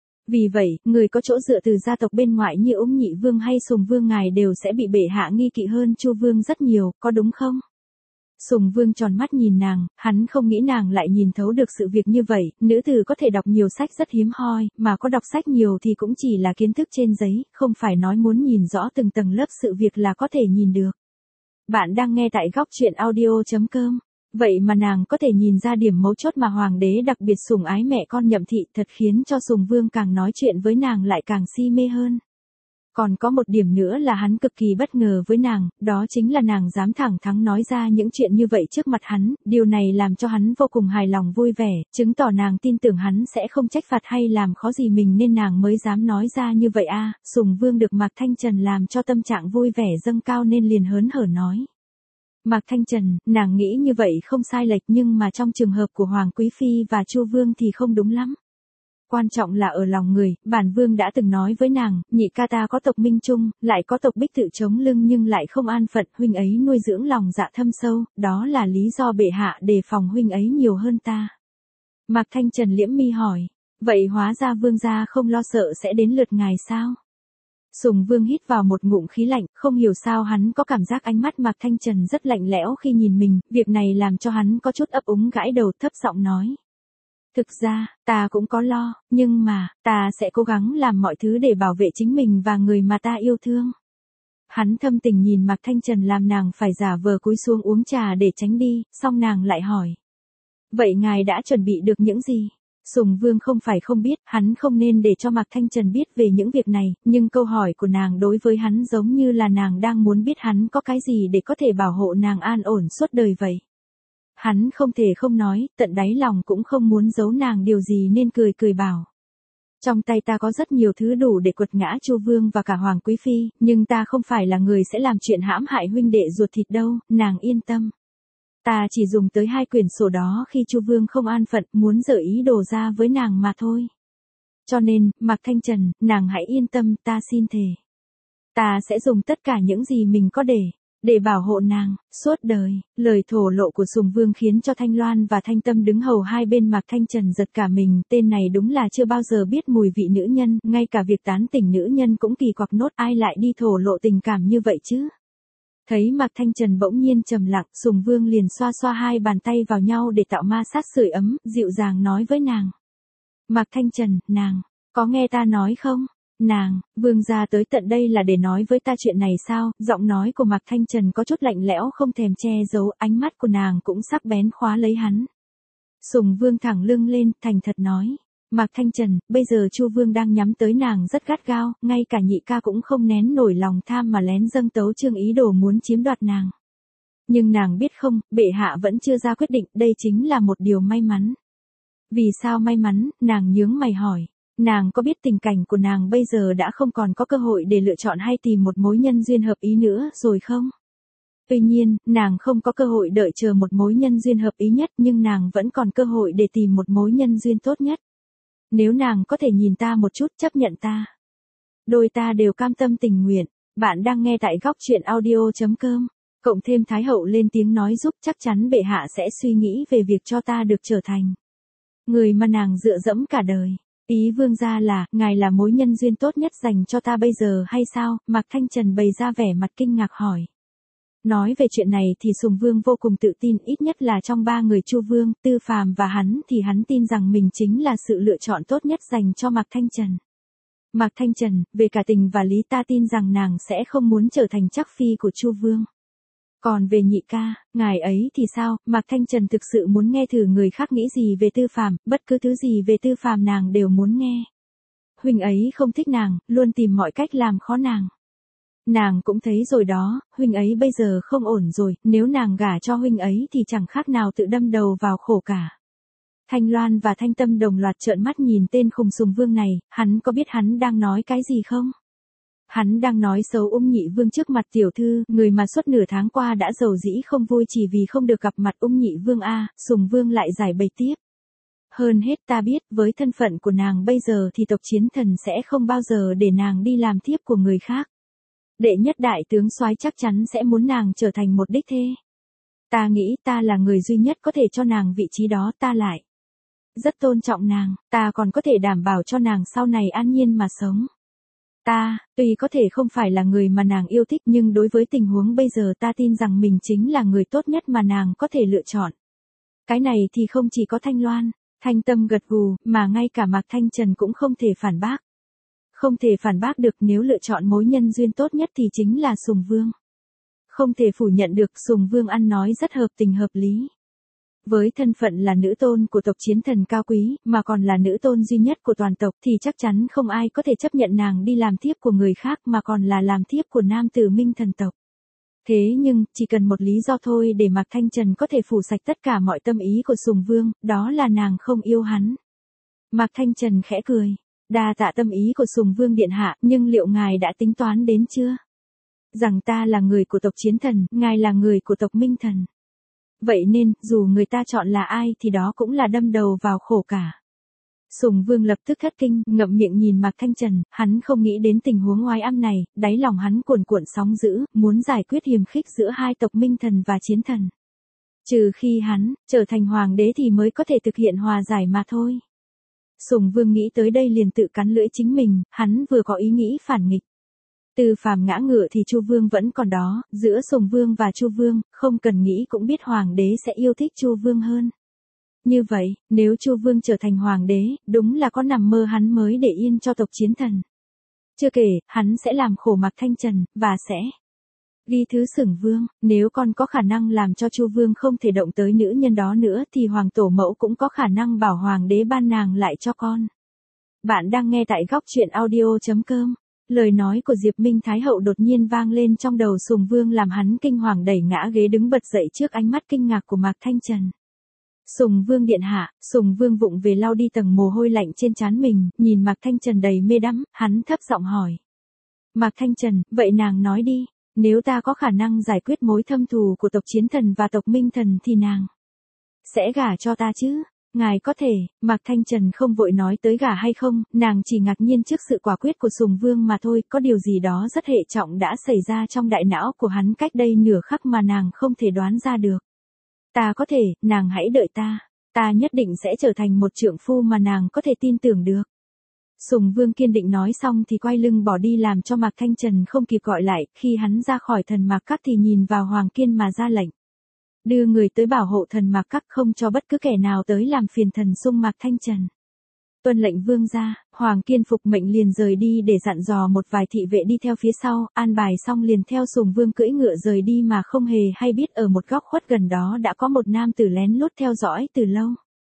Vì vậy, người có chỗ dựa từ gia tộc bên ngoại như Úng Nhị Vương hay Sùng Vương ngài đều sẽ bị bệ hạ nghi kỵ hơn Chu Vương rất nhiều, có đúng không? Sùng Vương tròn mắt nhìn nàng, hắn không nghĩ nàng lại nhìn thấu được sự việc như vậy, nữ tử có thể đọc nhiều sách rất hiếm hoi, mà có đọc sách nhiều thì cũng chỉ là kiến thức trên giấy, không phải nói muốn nhìn rõ từng tầng lớp sự việc là có thể nhìn được. Bạn đang nghe tại góc truyện audio.com. Vậy mà nàng có thể nhìn ra điểm mấu chốt mà hoàng đế đặc biệt sủng ái mẹ con Nhậm Thị, thật khiến cho Sùng Vương càng nói chuyện với nàng lại càng si mê hơn. Còn có một điểm nữa là hắn cực kỳ bất ngờ với nàng, đó chính là nàng dám thẳng thắn nói ra những chuyện như vậy trước mặt hắn, điều này làm cho hắn vô cùng hài lòng vui vẻ, chứng tỏ nàng tin tưởng hắn sẽ không trách phạt hay làm khó gì mình nên nàng mới dám nói ra như vậy a. Sùng Vương được Mạc Thanh Trần làm cho tâm trạng vui vẻ dâng cao nên liền hớn hở nói. Mạc Thanh Trần, nàng nghĩ như vậy không sai lệch nhưng mà trong trường hợp của Hoàng Quý Phi và Chu Vương thì không đúng lắm. Quan trọng là ở lòng người, bản vương đã từng nói với nàng, nhị ca ta có tộc Minh Trung, lại có tộc Bích Tự chống lưng nhưng lại không an phận, huynh ấy nuôi dưỡng lòng dạ thâm sâu, đó là lý do bệ hạ đề phòng huynh ấy nhiều hơn ta. Mạc Thanh Trần liễm mi hỏi, vậy hóa ra vương gia không lo sợ sẽ đến lượt ngài sao? Sùng Vương hít vào một ngụm khí lạnh, không hiểu sao hắn có cảm giác ánh mắt Mạc Thanh Trần rất lạnh lẽo khi nhìn mình, việc này làm cho hắn có chút ấp úng gãi đầu thấp giọng nói. Thực ra, ta cũng có lo, nhưng mà, ta sẽ cố gắng làm mọi thứ để bảo vệ chính mình và người mà ta yêu thương. Hắn thâm tình nhìn Mạc Thanh Trần làm nàng phải giả vờ cúi xuống uống trà để tránh đi, xong nàng lại hỏi. Vậy ngài đã chuẩn bị được những gì? Sùng Vương không phải không biết, hắn không nên để cho Mạc Thanh Trần biết về những việc này, nhưng câu hỏi của nàng đối với hắn giống như là nàng đang muốn biết hắn có cái gì để có thể bảo hộ nàng an ổn suốt đời vậy. Hắn không thể không nói, tận đáy lòng cũng không muốn giấu nàng điều gì nên cười cười bảo. Trong tay ta có rất nhiều thứ đủ để quật ngã Chu Vương và cả Hoàng Quý Phi, nhưng ta không phải là người sẽ làm chuyện hãm hại huynh đệ ruột thịt đâu, nàng yên tâm. Ta chỉ dùng tới 2 quyển sổ đó khi Chu Vương không an phận muốn dở ý đồ ra với nàng mà thôi. Cho nên, Mạc Thanh Trần, nàng hãy yên tâm, ta xin thề. Ta sẽ dùng tất cả những gì mình có để bảo hộ nàng, suốt đời. Lời thổ lộ của Sùng Vương khiến cho Thanh Loan và Thanh Tâm đứng hầu hai bên Mạc Thanh Trần giật cả mình, tên này đúng là chưa bao giờ biết mùi vị nữ nhân, ngay cả việc tán tỉnh nữ nhân cũng kỳ quặc nốt, ai lại đi thổ lộ tình cảm như vậy chứ. Thấy Mạc Thanh Trần bỗng nhiên trầm lặng, Sùng Vương liền xoa xoa 2 bàn tay vào nhau để tạo ma sát sưởi ấm, dịu dàng nói với nàng. Mạc Thanh Trần, nàng, có nghe ta nói không? Nàng, vương gia tới tận đây là để nói với ta chuyện này sao? Giọng nói của Mạc Thanh Trần có chút lạnh lẽo không thèm che giấu, ánh mắt của nàng cũng sắc bén khóa lấy hắn. Sùng Vương thẳng lưng lên, thành thật nói. Mạc Thanh Trần, bây giờ Chu Vương đang nhắm tới nàng rất gắt gao, ngay cả nhị ca cũng không nén nổi lòng tham mà lén dâng tấu chương ý đồ muốn chiếm đoạt nàng. Nhưng nàng biết không, bệ hạ vẫn chưa ra quyết định, đây chính là một điều may mắn. Vì sao may mắn, nàng nhướng mày hỏi. Nàng có biết tình cảnh của nàng bây giờ đã không còn có cơ hội để lựa chọn hay tìm một mối nhân duyên hợp ý nữa rồi không? Tuy nhiên, nàng không có cơ hội đợi chờ một mối nhân duyên hợp ý nhất nhưng nàng vẫn còn cơ hội để tìm một mối nhân duyên tốt nhất. Nếu nàng có thể nhìn ta một chút chấp nhận ta. Đôi ta đều cam tâm tình nguyện. Bạn đang nghe tại góc truyện audio.com. Cộng thêm Thái hậu lên tiếng nói giúp chắc chắn bệ hạ sẽ suy nghĩ về việc cho ta được trở thành người mà nàng dựa dẫm cả đời. Ý vương gia là, ngài là mối nhân duyên tốt nhất dành cho ta bây giờ hay sao? Mạc Thanh Trần bày ra vẻ mặt kinh ngạc hỏi. Nói về chuyện này thì Sùng Vương vô cùng tự tin, ít nhất là trong 3 người Chu Vương, Tư Phàm và hắn thì hắn tin rằng mình chính là sự lựa chọn tốt nhất dành cho Mạc Thanh Trần. Mạc Thanh Trần, về cả tình và lý ta tin rằng nàng sẽ không muốn trở thành chắc phi của Chu Vương. Còn về nhị ca, ngài ấy thì sao? Mạc Thanh Trần thực sự muốn nghe thử người khác nghĩ gì về Tư Phàm, bất cứ thứ gì về Tư Phàm nàng đều muốn nghe. Huynh ấy không thích nàng, luôn tìm mọi cách làm khó nàng. Nàng cũng thấy rồi đó, huynh ấy bây giờ không ổn rồi, nếu nàng gả cho huynh ấy thì chẳng khác nào tự đâm đầu vào khổ cả. Thanh Loan và Thanh Tâm đồng loạt trợn mắt nhìn tên khùng Sùng Vương này, hắn có biết hắn đang nói cái gì không? Hắn đang nói xấu Nhị Vương trước mặt tiểu thư, người mà suốt nửa tháng qua đã giàu dĩ không vui chỉ vì không được gặp mặt Nhị Vương a. Sùng Vương lại giải bày tiếp. Hơn hết ta biết, với thân phận của nàng bây giờ thì tộc Chiến Thần sẽ không bao giờ để nàng đi làm thiếp của người khác. Đệ nhất đại tướng soái chắc chắn sẽ muốn nàng trở thành một đích thê. Ta nghĩ ta là người duy nhất có thể cho nàng vị trí đó, ta lại rất tôn trọng nàng, ta còn có thể đảm bảo cho nàng sau này an nhiên mà sống. Ta, tuy có thể không phải là người mà nàng yêu thích nhưng đối với tình huống bây giờ ta tin rằng mình chính là người tốt nhất mà nàng có thể lựa chọn. Cái này thì không chỉ có Thanh Loan, Thanh Tâm gật gù, mà ngay cả Mạc Thanh Trần cũng không thể phản bác. Không thể phản bác được, nếu lựa chọn mối nhân duyên tốt nhất thì chính là Sùng Vương. Không thể phủ nhận được, Sùng Vương ăn nói rất hợp tình hợp lý. Với thân phận là nữ tôn của tộc Chiến Thần cao quý, mà còn là nữ tôn duy nhất của toàn tộc thì chắc chắn không ai có thể chấp nhận nàng đi làm thiếp của người khác mà còn là làm thiếp của nam tử Minh Thần tộc. Thế nhưng, chỉ cần một lý do thôi để Mạc Thanh Trần có thể phủ sạch tất cả mọi tâm ý của Sùng Vương, đó là nàng không yêu hắn. Mạc Thanh Trần khẽ cười. Đa tạ tâm ý của Sùng Vương điện hạ, nhưng liệu ngài đã tính toán đến chưa? Rằng ta là người của tộc Chiến Thần, ngài là người của tộc Minh Thần. Vậy nên, dù người ta chọn là ai thì đó cũng là đâm đầu vào khổ cả. Sùng Vương lập tức thất kinh, ngậm miệng nhìn Mạc Thanh Trần, hắn không nghĩ đến tình huống oái âm này, đáy lòng hắn cuồn cuộn sóng dữ, muốn giải quyết hiềm khích giữa hai tộc Minh Thần và Chiến Thần. Trừ khi hắn trở thành hoàng đế thì mới có thể thực hiện hòa giải mà thôi. Sùng Vương nghĩ tới đây liền tự cắn lưỡi chính mình, hắn vừa có ý nghĩ phản nghịch. Từ Phàm ngã ngựa thì Chu Vương vẫn còn đó, giữa Sùng Vương và Chu Vương, không cần nghĩ cũng biết hoàng đế sẽ yêu thích Chu Vương hơn. Như vậy, nếu Chu Vương trở thành hoàng đế, đúng là có nằm mơ hắn mới để yên cho tộc Chiến Thần. Chưa kể, hắn sẽ làm khổ Mạc Thanh Trần, và sẽ ghi thứ Sủng Vương, nếu con có khả năng làm cho Chu Vương không thể động tới nữ nhân đó nữa thì hoàng tổ mẫu cũng có khả năng bảo hoàng đế ban nàng lại cho con. Bạn đang nghe tại góc truyện audio.com. Lời nói của Diệp Minh Thái Hậu đột nhiên vang lên trong đầu Sùng Vương làm hắn kinh hoàng đẩy ngã ghế đứng bật dậy trước ánh mắt kinh ngạc của Mạc Thanh Trần. Sùng Vương điện hạ. Sùng Vương vụng về lau đi tầng mồ hôi lạnh trên trán mình, nhìn Mạc Thanh Trần đầy mê đắm, hắn thấp giọng hỏi. Mạc Thanh Trần, vậy nàng nói đi, nếu ta có khả năng giải quyết mối thâm thù của tộc Chiến Thần và tộc Minh Thần thì nàng sẽ gả cho ta chứ? Ngài có thể. Mạc Thanh Trần không vội nói tới gả hay không, nàng chỉ ngạc nhiên trước sự quả quyết của Sùng Vương mà thôi, có điều gì đó rất hệ trọng đã xảy ra trong đại não của hắn cách đây nửa khắc mà nàng không thể đoán ra được. Ta có thể, nàng hãy đợi ta. Ta nhất định sẽ trở thành một trượng phu mà nàng có thể tin tưởng được. Sùng Vương kiên định nói xong thì quay lưng bỏ đi làm cho Mạc Thanh Trần không kịp gọi lại, khi hắn ra khỏi thần mạc các thì nhìn vào Hoàng Kiên mà ra lệnh. Đưa người tới bảo hộ thần mạc các, không cho bất cứ kẻ nào tới làm phiền thần sung Mạc Thanh Trần. Tuân lệnh vương ra, Hoàng Kiên phục mệnh liền rời đi để dặn dò một vài thị vệ đi theo phía sau, an bài xong liền theo Sùng Vương cưỡi ngựa rời đi mà không hề hay biết ở một góc khuất gần đó đã có một nam tử lén lút theo dõi từ lâu.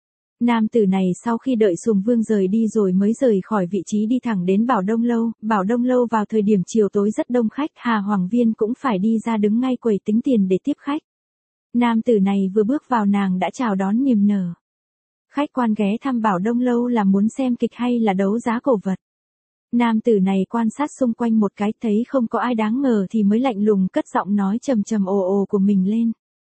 Nam tử này sau khi đợi Sùng Vương rời đi rồi mới rời khỏi vị trí đi thẳng đến Bảo Đông Lâu. Bảo Đông Lâu vào thời điểm chiều tối rất đông khách, Hà Hoàng Viên cũng phải đi ra đứng ngay quầy tính tiền để tiếp khách. Nam tử này vừa bước vào nàng đã chào đón niềm nở. Khách quan ghé thăm Bảo Đông Lâu là muốn xem kịch hay là đấu giá cổ vật? Nam tử này quan sát xung quanh một cái thấy không có ai đáng ngờ thì mới lạnh lùng cất giọng nói trầm trầm ồ ồ của mình lên.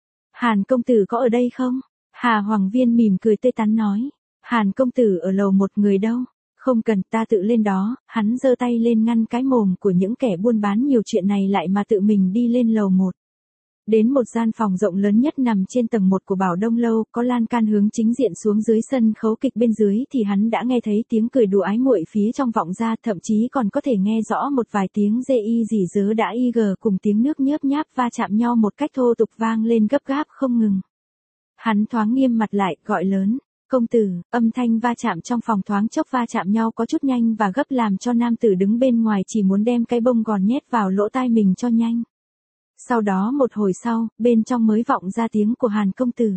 Hàn công tử có ở đây không? Hà Hoàng Viên mỉm cười tươi tắn nói. Hàn công tử ở lầu một, người đâu? Không cần, ta tự lên đó. Hắn giơ tay lên ngăn cái mồm của những kẻ buôn bán nhiều chuyện này lại mà tự mình đi lên lầu một. Đến một gian phòng rộng lớn nhất nằm trên tầng 1 của Bảo Đông Lâu, có lan can hướng chính diện xuống dưới sân khấu kịch bên dưới thì hắn đã nghe thấy tiếng cười đùa ái muội phía trong vọng ra, thậm chí còn có thể nghe rõ một vài tiếng dê y dỉ dớ đã y gờ cùng tiếng nước nhớp nháp va chạm nhau một cách thô tục vang lên gấp gáp không ngừng. Hắn thoáng nghiêm mặt lại, gọi lớn. Công tử. Âm thanh va chạm trong phòng thoáng chốc va chạm nhau có chút nhanh và gấp làm cho nam tử đứng bên ngoài chỉ muốn đem cái bông gòn nhét vào lỗ tai mình cho nhanh. Sau đó một hồi sau, bên trong mới vọng ra tiếng của Hàn công tử.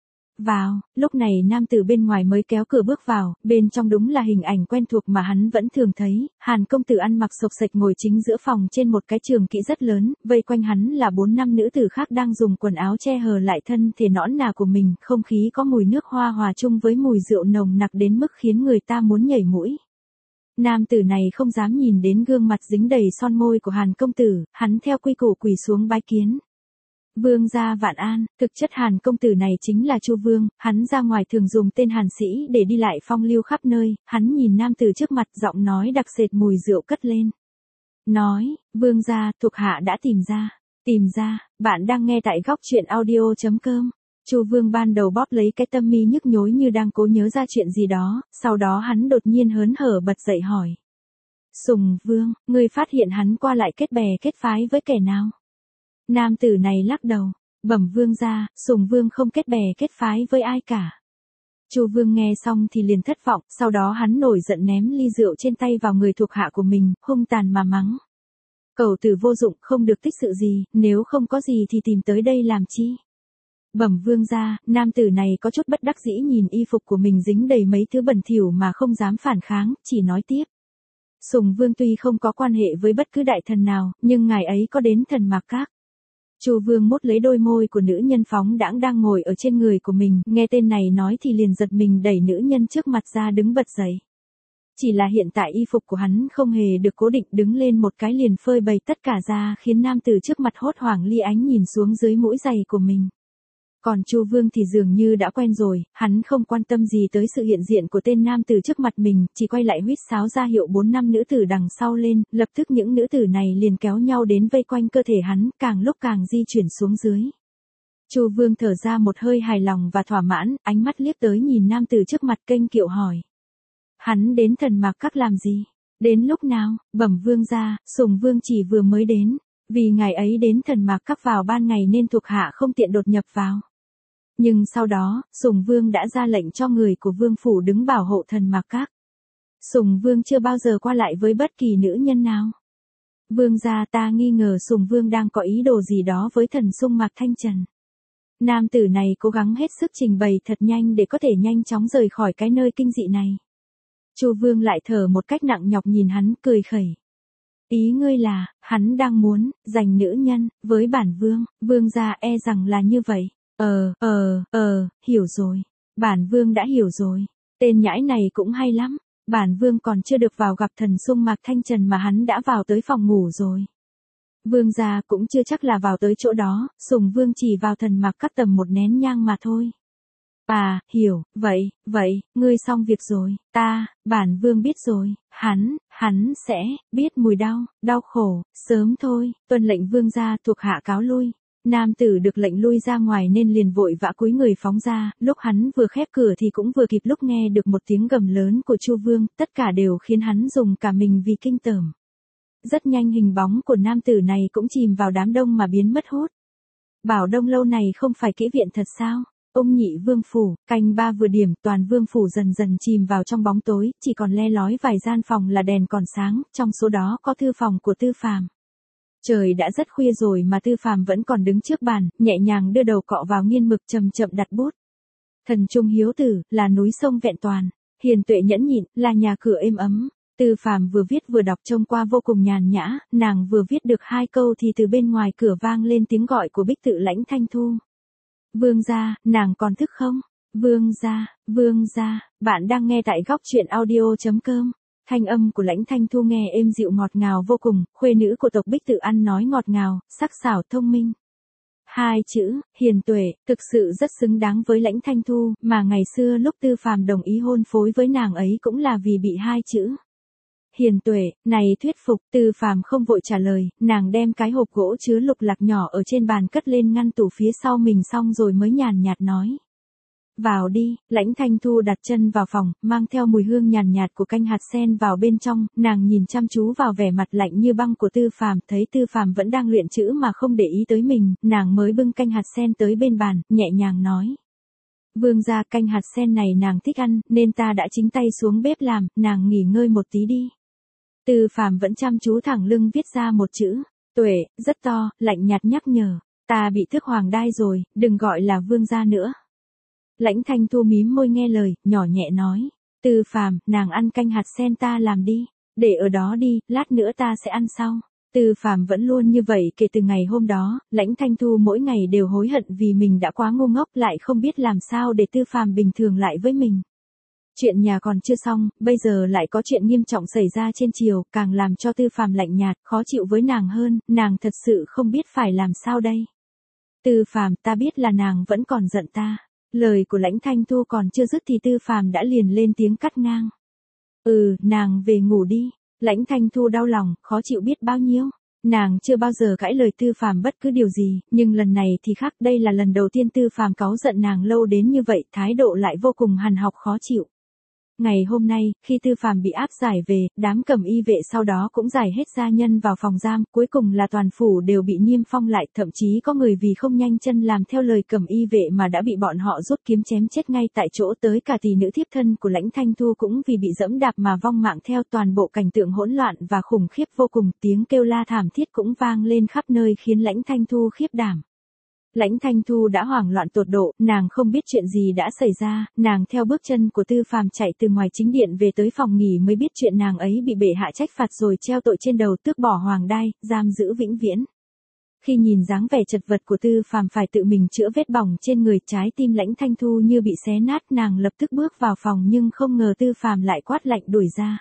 Vào, lúc này nam tử bên ngoài mới kéo cửa bước vào, bên trong đúng là hình ảnh quen thuộc mà hắn vẫn thường thấy, Hàn công tử ăn mặc xộc xệch ngồi chính giữa phòng trên một cái trường kỷ rất lớn, vây quanh hắn là 4-5 nữ tử khác đang dùng quần áo che hờ lại thân thể nõn nà của mình, không khí có mùi nước hoa hòa chung với mùi rượu nồng nặc đến mức khiến người ta muốn nhảy mũi. nam tử này không dám nhìn đến gương mặt dính đầy son môi của Hàn công tử, hắn theo quy củ quỳ xuống bái kiến. Vương gia vạn an, thực chất Hàn công tử này chính là Chu Vương, hắn ra ngoài thường dùng tên Hàn sĩ để đi lại phong lưu khắp nơi, hắn nhìn nam tử trước mặt, giọng nói đặc sệt mùi rượu cất lên. Nói, Vương gia, thuộc hạ đã tìm ra, bạn đang nghe tại góc truyện audio.com. Chu Vương ban đầu bóp lấy cái tâm mi nhức nhối như đang cố nhớ ra chuyện gì đó, sau đó hắn đột nhiên hớn hở bật dậy hỏi. Sùng Vương, ngươi phát hiện hắn qua lại kết bè kết phái với kẻ nào? Nam tử này lắc đầu, bẩm Vương gia, Sùng Vương không kết bè kết phái với ai cả. Chu Vương nghe xong thì liền thất vọng, sau đó hắn nổi giận ném ly rượu trên tay vào người thuộc hạ của mình, hung tàn mà mắng. Cẩu tử vô dụng, không được tích sự gì, nếu không có gì thì tìm tới đây làm chi? Bẩm Vương gia, nam tử này có chút bất đắc dĩ nhìn y phục của mình dính đầy mấy thứ bẩn thỉu mà không dám phản kháng, chỉ nói tiếp. Sùng Vương tuy không có quan hệ với bất cứ đại thần nào, nhưng ngài ấy có đến Thần Mạc Các. Chu Vương mút lấy đôi môi của nữ nhân phóng đãng đang ngồi ở trên người của mình, nghe tên này nói thì liền giật mình đẩy nữ nhân trước mặt ra đứng bật dậy. Chỉ là hiện tại y phục của hắn không hề được cố định, đứng lên một cái liền phơi bày tất cả ra, khiến nam tử trước mặt hốt hoảng ly ánh nhìn xuống dưới mũi giày của mình. Còn Chu Vương thì dường như đã quen rồi, hắn không quan tâm gì tới sự hiện diện của tên nam tử trước mặt mình, chỉ quay lại huýt sáo ra hiệu 4-5 nữ tử đằng sau lên, lập tức những nữ tử này liền kéo nhau đến vây quanh cơ thể hắn, càng lúc càng di chuyển xuống dưới. Chu Vương thở ra một hơi hài lòng và thỏa mãn, ánh mắt liếc tới nhìn nam tử trước mặt kênh kiệu hỏi. Hắn đến Thần Mạc Các làm gì? Đến lúc nào? Bẩm Vương gia, Sùng Vương chỉ vừa mới đến, vì ngài ấy đến Thần Mạc Các vào ban ngày nên thuộc hạ không tiện đột nhập vào. Nhưng sau đó, Sùng Vương đã ra lệnh cho người của Vương phủ đứng bảo hộ Thần Mạc Các. Sùng Vương chưa bao giờ qua lại với bất kỳ nữ nhân nào. Vương gia, ta nghi ngờ Sùng Vương đang có ý đồ gì đó với thần sung Mạc Thanh Trần. Nam tử này cố gắng hết sức trình bày thật nhanh để có thể nhanh chóng rời khỏi cái nơi kinh dị này. Chu Vương lại thở một cách nặng nhọc nhìn hắn, cười khẩy. Ý ngươi là, hắn đang muốn giành nữ nhân với bản vương, Vương gia e rằng là như vậy. Hiểu rồi. Bản vương đã hiểu rồi. Tên nhãi này cũng hay lắm. Bản vương còn chưa được vào gặp thần sung Mạc Thanh Trần mà hắn đã vào tới phòng ngủ rồi. Vương gia cũng chưa chắc là vào tới chỗ đó, Sùng Vương chỉ vào Thần Mạc Các tầm một nén nhang mà thôi. À, hiểu, vậy, ngươi xong việc rồi, bản vương biết rồi, hắn sẽ biết mùi đau khổ, sớm thôi, tuân lệnh vương gia, thuộc hạ cáo lui. Nam tử được lệnh lui ra ngoài nên liền vội vã cúi người phóng ra, lúc hắn vừa khép cửa thì cũng vừa kịp lúc nghe được một tiếng gầm lớn của Chu Vương, tất cả đều khiến hắn dùng cả mình vì kinh tởm. Rất nhanh hình bóng của nam tử này cũng chìm vào đám đông mà biến mất hút. Bảo Đông lâu này không phải kỹ viện thật sao? Ông nhị vương phủ, canh 3 vừa điểm, toàn vương phủ dần dần chìm vào trong bóng tối, chỉ còn le lói vài gian phòng là đèn còn sáng, trong số đó có thư phòng của Tư Phàm. Trời đã rất khuya rồi mà Tư Phàm vẫn còn đứng trước bàn, nhẹ nhàng đưa đầu cọ vào nghiên mực chậm chậm đặt bút. Thần trung hiếu tử, là núi sông vẹn toàn, hiền tuệ nhẫn nhịn, là nhà cửa êm ấm. Tư Phàm vừa viết vừa đọc trông qua vô cùng nhàn nhã, nàng vừa viết được 2 câu thì từ bên ngoài cửa vang lên tiếng gọi của Bích Tự Lãnh Thanh Thu. Vương gia, nàng còn thức không? Vương gia, bạn đang nghe tại góc truyện audio.com. Thanh âm của Lãnh Thanh Thu nghe êm dịu ngọt ngào vô cùng, khuê nữ của tộc Bích Tự ăn nói ngọt ngào, sắc sảo thông minh. 2 chữ, hiền tuệ, thực sự rất xứng đáng với Lãnh Thanh Thu, mà ngày xưa lúc Tư Phàm đồng ý hôn phối với nàng ấy cũng là vì bị 2 chữ. Hiền tuệ, này thuyết phục, Tư Phàm không vội trả lời, nàng đem cái hộp gỗ chứa lục lạc nhỏ ở trên bàn cất lên ngăn tủ phía sau mình xong rồi mới nhàn nhạt nói. Vào đi, Lãnh Thanh Thu đặt chân vào phòng, mang theo mùi hương nhàn nhạt của canh hạt sen vào bên trong, nàng nhìn chăm chú vào vẻ mặt lạnh như băng của Tư Phàm, thấy Tư Phàm vẫn đang luyện chữ mà không để ý tới mình, nàng mới bưng canh hạt sen tới bên bàn, nhẹ nhàng nói. Vương gia, canh hạt sen này nàng thích ăn, nên ta đã chính tay xuống bếp làm, nàng nghỉ ngơi một tí đi. Tư Phàm vẫn chăm chú thẳng lưng viết ra một chữ, tuệ, rất to, lạnh nhạt nhắc nhở, ta bị thức hoàng đai rồi, đừng gọi là vương gia nữa. Lãnh Thanh Thu mím môi nghe lời, nhỏ nhẹ nói, Tư Phàm, nàng ăn canh hạt sen ta làm đi, để ở đó đi, lát nữa ta sẽ ăn sau. Tư Phàm vẫn luôn như vậy kể từ ngày hôm đó, Lãnh Thanh Thu mỗi ngày đều hối hận vì mình đã quá ngu ngốc lại không biết làm sao để Tư Phàm bình thường lại với mình. Chuyện nhà còn chưa xong, bây giờ lại có chuyện nghiêm trọng xảy ra trên triều, càng làm cho Tư Phàm lạnh nhạt, khó chịu với nàng hơn, nàng thật sự không biết phải làm sao đây. Tư Phàm, ta biết là nàng vẫn còn giận ta. Lời của Lãnh Thanh Thu còn chưa dứt thì Tư Phàm đã liền lên tiếng cắt ngang. Nàng về ngủ đi. Lãnh Thanh Thu đau lòng, khó chịu biết bao nhiêu. Nàng chưa bao giờ cãi lời Tư Phàm bất cứ điều gì, nhưng lần này thì khác, đây là lần đầu tiên Tư Phàm cáu giận nàng lâu đến như vậy, thái độ lại vô cùng hằn học khó chịu. Ngày hôm nay, khi Tư Phàm bị áp giải về, đám cẩm y vệ sau đó cũng giải hết gia nhân vào phòng giam, cuối cùng là toàn phủ đều bị niêm phong lại, thậm chí có người vì không nhanh chân làm theo lời cẩm y vệ mà đã bị bọn họ rút kiếm chém chết ngay tại chỗ, tới cả tỷ nữ thiếp thân của Lãnh Thanh Thu cũng vì bị dẫm đạp mà vong mạng theo, toàn bộ cảnh tượng hỗn loạn và khủng khiếp vô cùng, tiếng kêu la thảm thiết cũng vang lên khắp nơi khiến Lãnh Thanh Thu khiếp đảm. Lãnh Thanh Thu đã hoảng loạn tột độ, nàng không biết chuyện gì đã xảy ra, nàng theo bước chân của Tư Phàm chạy từ ngoài chính điện về tới phòng nghỉ mới biết chuyện nàng ấy bị bệ hạ trách phạt rồi treo tội trên đầu, tước bỏ hoàng đai, giam giữ vĩnh viễn. Khi nhìn dáng vẻ chật vật của Tư Phàm phải tự mình chữa vết bỏng trên người, trái tim Lãnh Thanh Thu như bị xé nát, nàng lập tức bước vào phòng nhưng không ngờ Tư Phàm lại quát lạnh đuổi ra.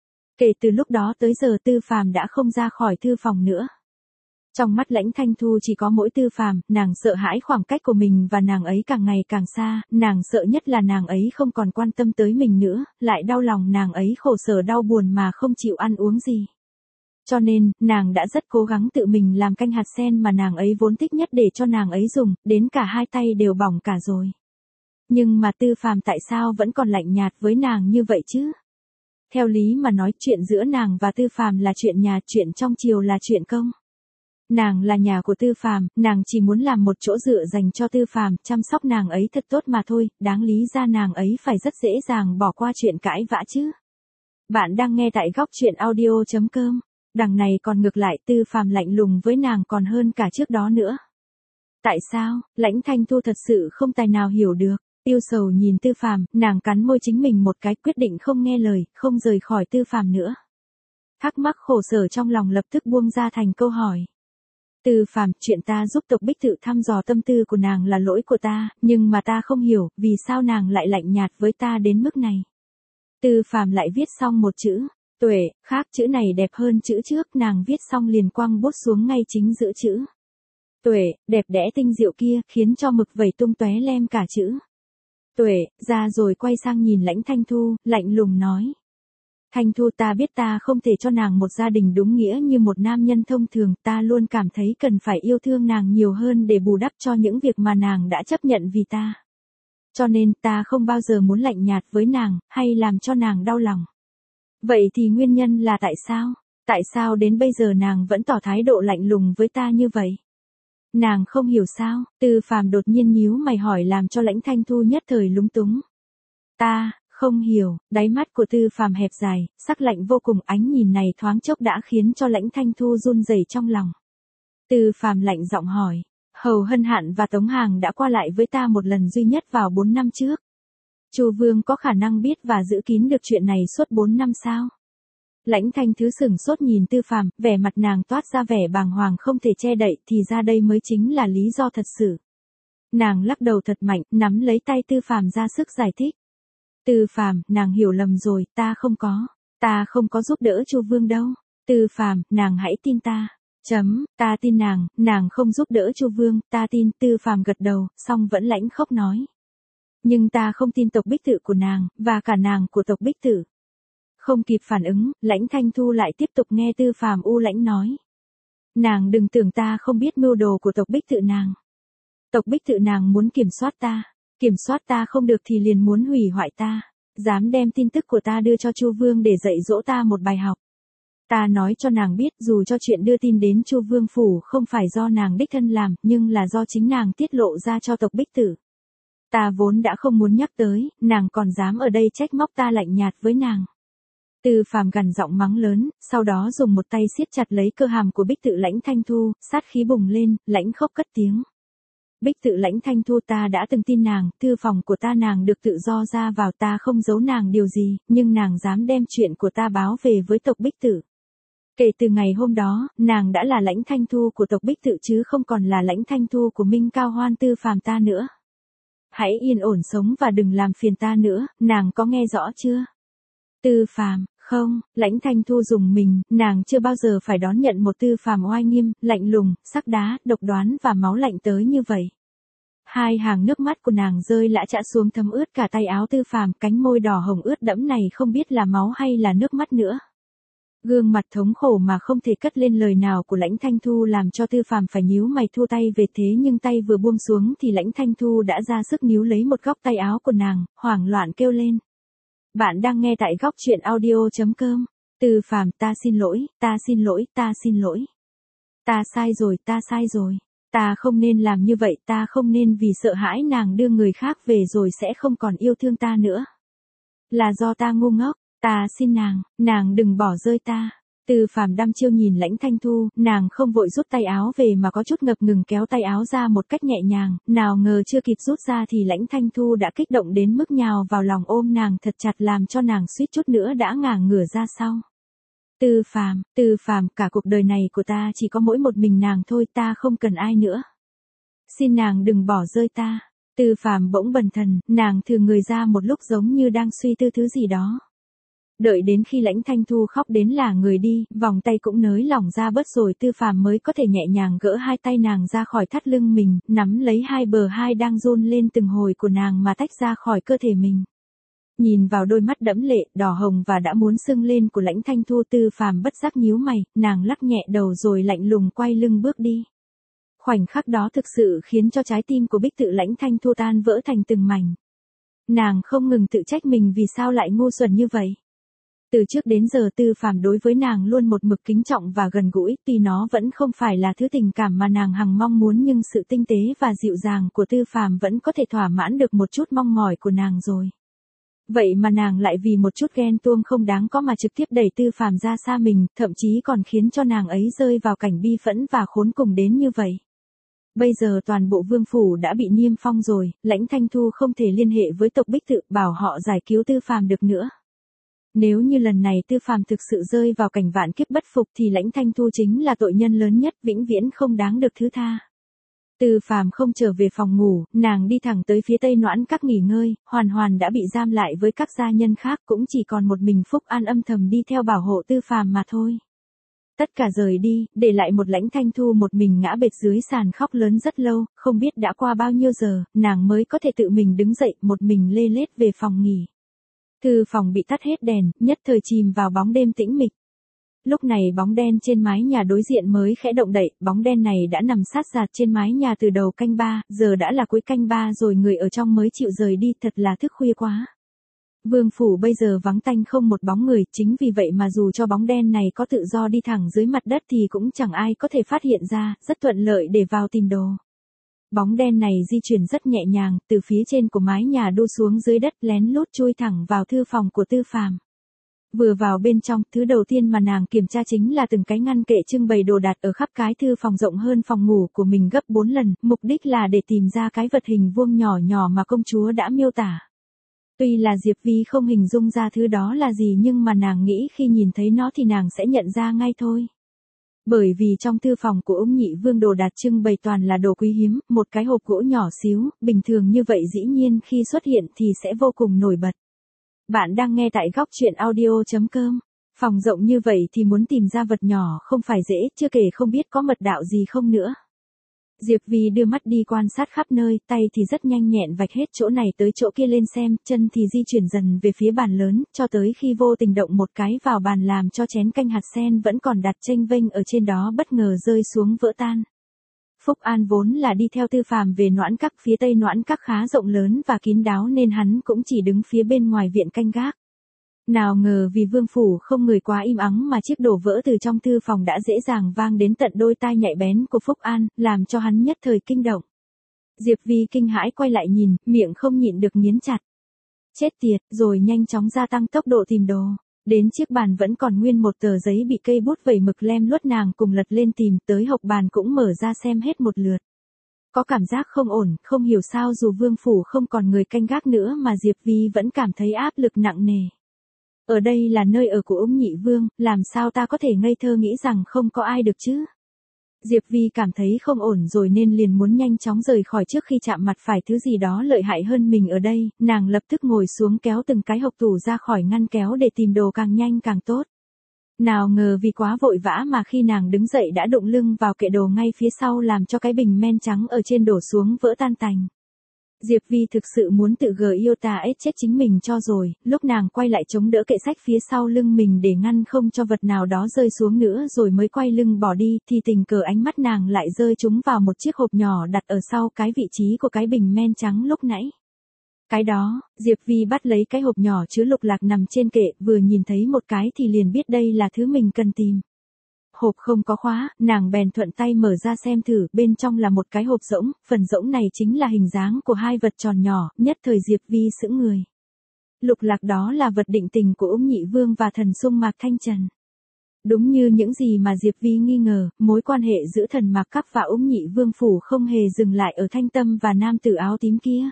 Kể từ lúc đó tới giờ Tư Phàm đã không ra khỏi thư phòng nữa. Trong mắt Lãnh Thanh Thu chỉ có mỗi Tư Phàm, nàng sợ hãi khoảng cách của mình và nàng ấy càng ngày càng xa, nàng sợ nhất là nàng ấy không còn quan tâm tới mình nữa, lại đau lòng nàng ấy khổ sở đau buồn mà không chịu ăn uống gì. Cho nên, nàng đã rất cố gắng tự mình làm canh hạt sen mà nàng ấy vốn thích nhất để cho nàng ấy dùng, đến cả hai tay đều bỏng cả rồi. Nhưng mà Tư Phàm tại sao vẫn còn lạnh nhạt với nàng như vậy chứ? Theo lý mà nói, chuyện giữa nàng và Tư Phàm là chuyện nhà, chuyện trong triều là chuyện công. Nàng là nhà của Tư Phàm, nàng chỉ muốn làm một chỗ dựa dành cho Tư Phàm, chăm sóc nàng ấy thật tốt mà thôi, đáng lý ra nàng ấy phải rất dễ dàng bỏ qua chuyện cãi vã chứ. Bạn đang nghe tại góc truyện audio.com. Đằng này còn ngược lại, Tư Phàm lạnh lùng với nàng còn hơn cả trước đó nữa. Tại sao? Lãnh Thanh Thu thật sự không tài nào hiểu được. Yêu sầu nhìn Tư Phàm, nàng cắn môi chính mình một cái, quyết định không nghe lời, không rời khỏi Tư Phàm nữa. Thắc mắc khổ sở trong lòng lập tức buông ra thành câu hỏi. Tư Phàm, chuyện ta giúp Tộc Bích Tự thăm dò tâm tư của nàng là lỗi của ta, nhưng mà ta không hiểu, vì sao nàng lại lạnh nhạt với ta đến mức này. Tư Phàm lại viết xong một chữ, tuệ, khác chữ này đẹp hơn chữ trước, nàng viết xong liền quăng bút xuống ngay chính giữa chữ. Tuệ, đẹp đẽ tinh diệu kia, khiến cho mực vẩy tung tóe lem cả chữ. Tuệ, ra rồi quay sang nhìn Lãnh Thanh Thu, lạnh lùng nói. Thanh Thu, ta biết ta không thể cho nàng một gia đình đúng nghĩa như một nam nhân thông thường, ta luôn cảm thấy cần phải yêu thương nàng nhiều hơn để bù đắp cho những việc mà nàng đã chấp nhận vì ta. Cho nên ta không bao giờ muốn lạnh nhạt với nàng, hay làm cho nàng đau lòng. Vậy thì nguyên nhân là tại sao? Tại sao đến bây giờ nàng vẫn tỏ thái độ lạnh lùng với ta như vậy? Nàng không hiểu sao? Tư Phàm đột nhiên nhíu mày hỏi làm cho Lãnh Thanh Thu nhất thời lúng túng. Ta không hiểu, đáy mắt của Tư Phàm hẹp dài, sắc lạnh vô cùng, ánh nhìn này thoáng chốc đã khiến cho Lãnh Thanh Thu run rẩy trong lòng. Tư Phàm lạnh giọng hỏi, Hầu Hân Hạn và Tống Hàng đã qua lại với ta một lần duy nhất vào 4 năm trước. Chu Vương có khả năng biết và giữ kín được chuyện này suốt 4 năm sao? Lãnh Thanh Thứ sửng sốt nhìn Tư Phàm, vẻ mặt nàng toát ra vẻ bàng hoàng không thể che đậy, thì ra đây mới chính là lý do thật sự. Nàng lắc đầu thật mạnh, nắm lấy tay Tư Phàm ra sức giải thích. Tư Phàm, nàng hiểu lầm rồi, ta không có giúp đỡ Chu Vương đâu. Tư Phàm, nàng hãy tin ta. Ta tin nàng không giúp đỡ Chu Vương, ta tin. Tư Phàm gật đầu, song vẫn lãnh khốc nói. Nhưng ta không tin Tộc Bích Tự của nàng, và cả nàng của Tộc Bích Tự. Không kịp phản ứng, Lãnh Thanh Thu lại tiếp tục nghe Tư Phàm u lãnh nói. Nàng đừng tưởng ta không biết mưu đồ của Tộc Bích Tự nàng. Tộc Bích Tự nàng muốn kiểm soát ta không được thì liền muốn hủy hoại ta, dám đem tin tức của ta đưa cho Chu Vương để dạy dỗ ta một bài học. Ta nói cho nàng biết dù cho chuyện đưa tin đến Chu Vương phủ không phải do nàng đích thân làm, nhưng là do chính nàng tiết lộ ra cho Tộc Bích Tự. Ta vốn đã không muốn nhắc tới, nàng còn dám ở đây trách móc ta lạnh nhạt với nàng. Tư Phàm gằn giọng mắng lớn, sau đó dùng một tay siết chặt lấy cơ hàm của Bích Tự Lãnh Thanh Thu, sát khí bùng lên, lãnh khốc cất tiếng. Bích Tự Lãnh Thanh Thu, ta đã từng tin nàng, thư phòng của ta nàng được tự do ra vào, ta không giấu nàng điều gì, nhưng nàng dám đem chuyện của ta báo về với tộc Bích Tự. Kể từ ngày hôm đó, nàng đã là Lãnh Thanh Thu của tộc Bích Tự chứ không còn là Lãnh Thanh Thu của Minh Cao Hoan Tư Phàm ta nữa. Hãy yên ổn sống và đừng làm phiền ta nữa, nàng có nghe rõ chưa? Tư Phàm, không, Lãnh Thanh Thu rùng mình, nàng chưa bao giờ phải đón nhận một Tư Phàm oai nghiêm, lạnh lùng, sắc đá, độc đoán và máu lạnh tới như vậy. Hai hàng nước mắt của nàng rơi lã chã xuống thấm ướt cả tay áo Tư Phàm, cánh môi đỏ hồng ướt đẫm này không biết là máu hay là nước mắt nữa. Gương mặt thống khổ mà không thể cất lên lời nào của Lãnh Thanh Thu làm cho Tư Phàm phải nhíu mày thu tay về, thế nhưng tay vừa buông xuống thì Lãnh Thanh Thu đã ra sức níu lấy một góc tay áo của nàng, hoảng loạn kêu lên. Bạn đang nghe tại góc truyện audio.com. Tư Phàm, ta xin lỗi, ta xin lỗi, ta xin lỗi. Ta sai rồi, ta sai rồi. Ta không nên làm như vậy, ta không nên vì sợ hãi nàng đưa người khác về rồi sẽ không còn yêu thương ta nữa. Là do ta ngu ngốc, ta xin nàng đừng bỏ rơi ta. Tư Phàm đăm chiêu nhìn Lãnh Thanh Thu, nàng không vội rút tay áo về mà có chút ngập ngừng kéo tay áo ra một cách nhẹ nhàng, nào ngờ chưa kịp rút ra thì Lãnh Thanh Thu đã kích động đến mức nhào vào lòng ôm nàng thật chặt làm cho nàng suýt chút nữa đã ngả ngửa ra sau. Tư Phàm, cả cuộc đời này của ta chỉ có mỗi một mình nàng thôi, ta không cần ai nữa. Xin nàng đừng bỏ rơi ta. Tư Phàm bỗng bần thần, nàng thừ người ra một lúc giống như đang suy tư thứ gì đó. Đợi đến khi Lãnh Thanh Thu khóc đến là người đi, vòng tay cũng nới lỏng ra bớt rồi Tư Phàm mới có thể nhẹ nhàng gỡ hai tay nàng ra khỏi thắt lưng mình, nắm lấy hai bờ hai đang run lên từng hồi của nàng mà tách ra khỏi cơ thể mình. Nhìn vào đôi mắt đẫm lệ, đỏ hồng và đã muốn sưng lên của Lãnh Thanh Thu, Tư Phàm bất giác nhíu mày, nàng lắc nhẹ đầu rồi lạnh lùng quay lưng bước đi. Khoảnh khắc đó thực sự khiến cho trái tim của Bích Tự Lãnh Thanh Thu tan vỡ thành từng mảnh. Nàng không ngừng tự trách mình vì sao lại ngu xuẩn như vậy. Từ trước đến giờ Tư Phàm đối với nàng luôn một mực kính trọng và gần gũi, tuy nó vẫn không phải là thứ tình cảm mà nàng hằng mong muốn nhưng sự tinh tế và dịu dàng của Tư Phàm vẫn có thể thỏa mãn được một chút mong mỏi của nàng rồi. Vậy mà nàng lại vì một chút ghen tuông không đáng có mà trực tiếp đẩy Tư Phàm ra xa mình, thậm chí còn khiến cho nàng ấy rơi vào cảnh bi phẫn và khốn cùng đến như vậy. Bây giờ toàn bộ vương phủ đã bị niêm phong rồi, Lãnh Thanh Thu không thể liên hệ với tộc Bích Tự bảo họ giải cứu Tư Phàm được nữa. Nếu như lần này Tư Phàm thực sự rơi vào cảnh vạn kiếp bất phục thì Lãnh Thanh Thu chính là tội nhân lớn nhất, vĩnh viễn không đáng được thứ tha. Tư Phàm không trở về phòng ngủ, nàng đi thẳng tới phía Tây Noãn Các nghỉ ngơi, Hoàn Hoàn đã bị giam lại với các gia nhân khác, cũng chỉ còn một mình Phúc An âm thầm đi theo bảo hộ Tư Phàm mà thôi. Tất cả rời đi, để lại một Lãnh Thanh Thu một mình ngã bệt dưới sàn khóc lớn rất lâu, không biết đã qua bao nhiêu giờ, nàng mới có thể tự mình đứng dậy, một mình lê lết về phòng nghỉ. Thư phòng bị tắt hết đèn, nhất thời chìm vào bóng đêm tĩnh mịch. Lúc này bóng đen trên mái nhà đối diện mới khẽ động đậy, bóng đen này đã nằm sát sạt trên mái nhà từ đầu canh 3, giờ đã là cuối canh 3 rồi người ở trong mới chịu rời đi, thật là thức khuya quá. Vương phủ bây giờ vắng tanh không một bóng người, chính vì vậy mà dù cho bóng đen này có tự do đi thẳng dưới mặt đất thì cũng chẳng ai có thể phát hiện ra, rất thuận lợi để vào tìm đồ. Bóng đen này di chuyển rất nhẹ nhàng, từ phía trên của mái nhà đu xuống dưới đất, lén lút chui thẳng vào thư phòng của Tư Phàm. Vừa vào bên trong, thứ đầu tiên mà nàng kiểm tra chính là từng cái ngăn kệ trưng bày đồ đạc ở khắp cái thư phòng rộng hơn phòng ngủ của mình gấp 4 lần, mục đích là để tìm ra cái vật hình vuông nhỏ nhỏ mà công chúa đã miêu tả. Tuy là Diệp Vi không hình dung ra thứ đó là gì nhưng mà nàng nghĩ khi nhìn thấy nó thì nàng sẽ nhận ra ngay thôi. Bởi vì trong thư phòng của Úng Nhị Vương đồ đạc trưng bày toàn là đồ quý hiếm, một cái hộp gỗ nhỏ xíu, bình thường như vậy dĩ nhiên khi xuất hiện thì sẽ vô cùng nổi bật. Bạn đang nghe tại góc truyện audio.com. Phòng rộng như vậy thì muốn tìm ra vật nhỏ không phải dễ, chưa kể không biết có mật đạo gì không nữa. Diệp Vi đưa mắt đi quan sát khắp nơi, tay thì rất nhanh nhẹn vạch hết chỗ này tới chỗ kia lên xem, chân thì di chuyển dần về phía bàn lớn, cho tới khi vô tình động một cái vào bàn làm cho chén canh hạt sen vẫn còn đặt chênh vênh ở trên đó bất ngờ rơi xuống vỡ tan. Phúc An vốn là đi theo Tư Phàm về Noãn Các, phía Tây Noãn Các khá rộng lớn và kín đáo nên hắn cũng chỉ đứng phía bên ngoài viện canh gác. Nào ngờ vì vương phủ không người quá im ắng mà chiếc đổ vỡ từ trong thư phòng đã dễ dàng vang đến tận đôi tai nhạy bén của Phúc An, làm cho hắn nhất thời kinh động. Diệp Vi kinh hãi quay lại nhìn, miệng không nhịn được nghiến chặt. Chết tiệt, rồi nhanh chóng gia tăng tốc độ tìm đồ. Đến chiếc bàn vẫn còn nguyên một tờ giấy bị cây bút vẩy mực lem luốt, nàng cùng lật lên tìm, tới hộc bàn cũng mở ra xem hết một lượt. Có cảm giác không ổn, không hiểu sao dù vương phủ không còn người canh gác nữa mà Diệp Vi vẫn cảm thấy áp lực nặng nề. Ở đây là nơi ở của Úng Nhị Vương, làm sao ta có thể ngây thơ nghĩ rằng không có ai được chứ? Diệp Vi cảm thấy không ổn rồi nên liền muốn nhanh chóng rời khỏi trước khi chạm mặt phải thứ gì đó lợi hại hơn mình ở đây, nàng lập tức ngồi xuống kéo từng cái hộc tủ ra khỏi ngăn kéo để tìm đồ càng nhanh càng tốt. Nào ngờ vì quá vội vã mà khi nàng đứng dậy đã đụng lưng vào kệ đồ ngay phía sau làm cho cái bình men trắng ở trên đổ xuống vỡ tan tành. Diệp Vi thực sự muốn tự Iota chết chính mình cho rồi, lúc nàng quay lại chống đỡ kệ sách phía sau lưng mình để ngăn không cho vật nào đó rơi xuống nữa rồi mới quay lưng bỏ đi thì tình cờ ánh mắt nàng lại rơi trúng vào một chiếc hộp nhỏ đặt ở sau cái vị trí của cái bình men trắng lúc nãy. Cái đó, Diệp Vi bắt lấy cái hộp nhỏ chứa lục lạc nằm trên kệ, vừa nhìn thấy một cái thì liền biết đây là thứ mình cần tìm. Hộp không có khóa, nàng bèn thuận tay mở ra xem thử, bên trong là một cái hộp rỗng, phần rỗng này chính là hình dáng của hai vật tròn nhỏ, nhất thời Diệp Vi sững người. Lục lạc đó là vật định tình của Úng Nhị Vương và thần sung Mạc Thanh Trần. Đúng như những gì mà Diệp Vi nghi ngờ, mối quan hệ giữa thần Mạc Cấp và Úng Nhị Vương phủ không hề dừng lại ở Thanh Tâm và nam tử áo tím kia.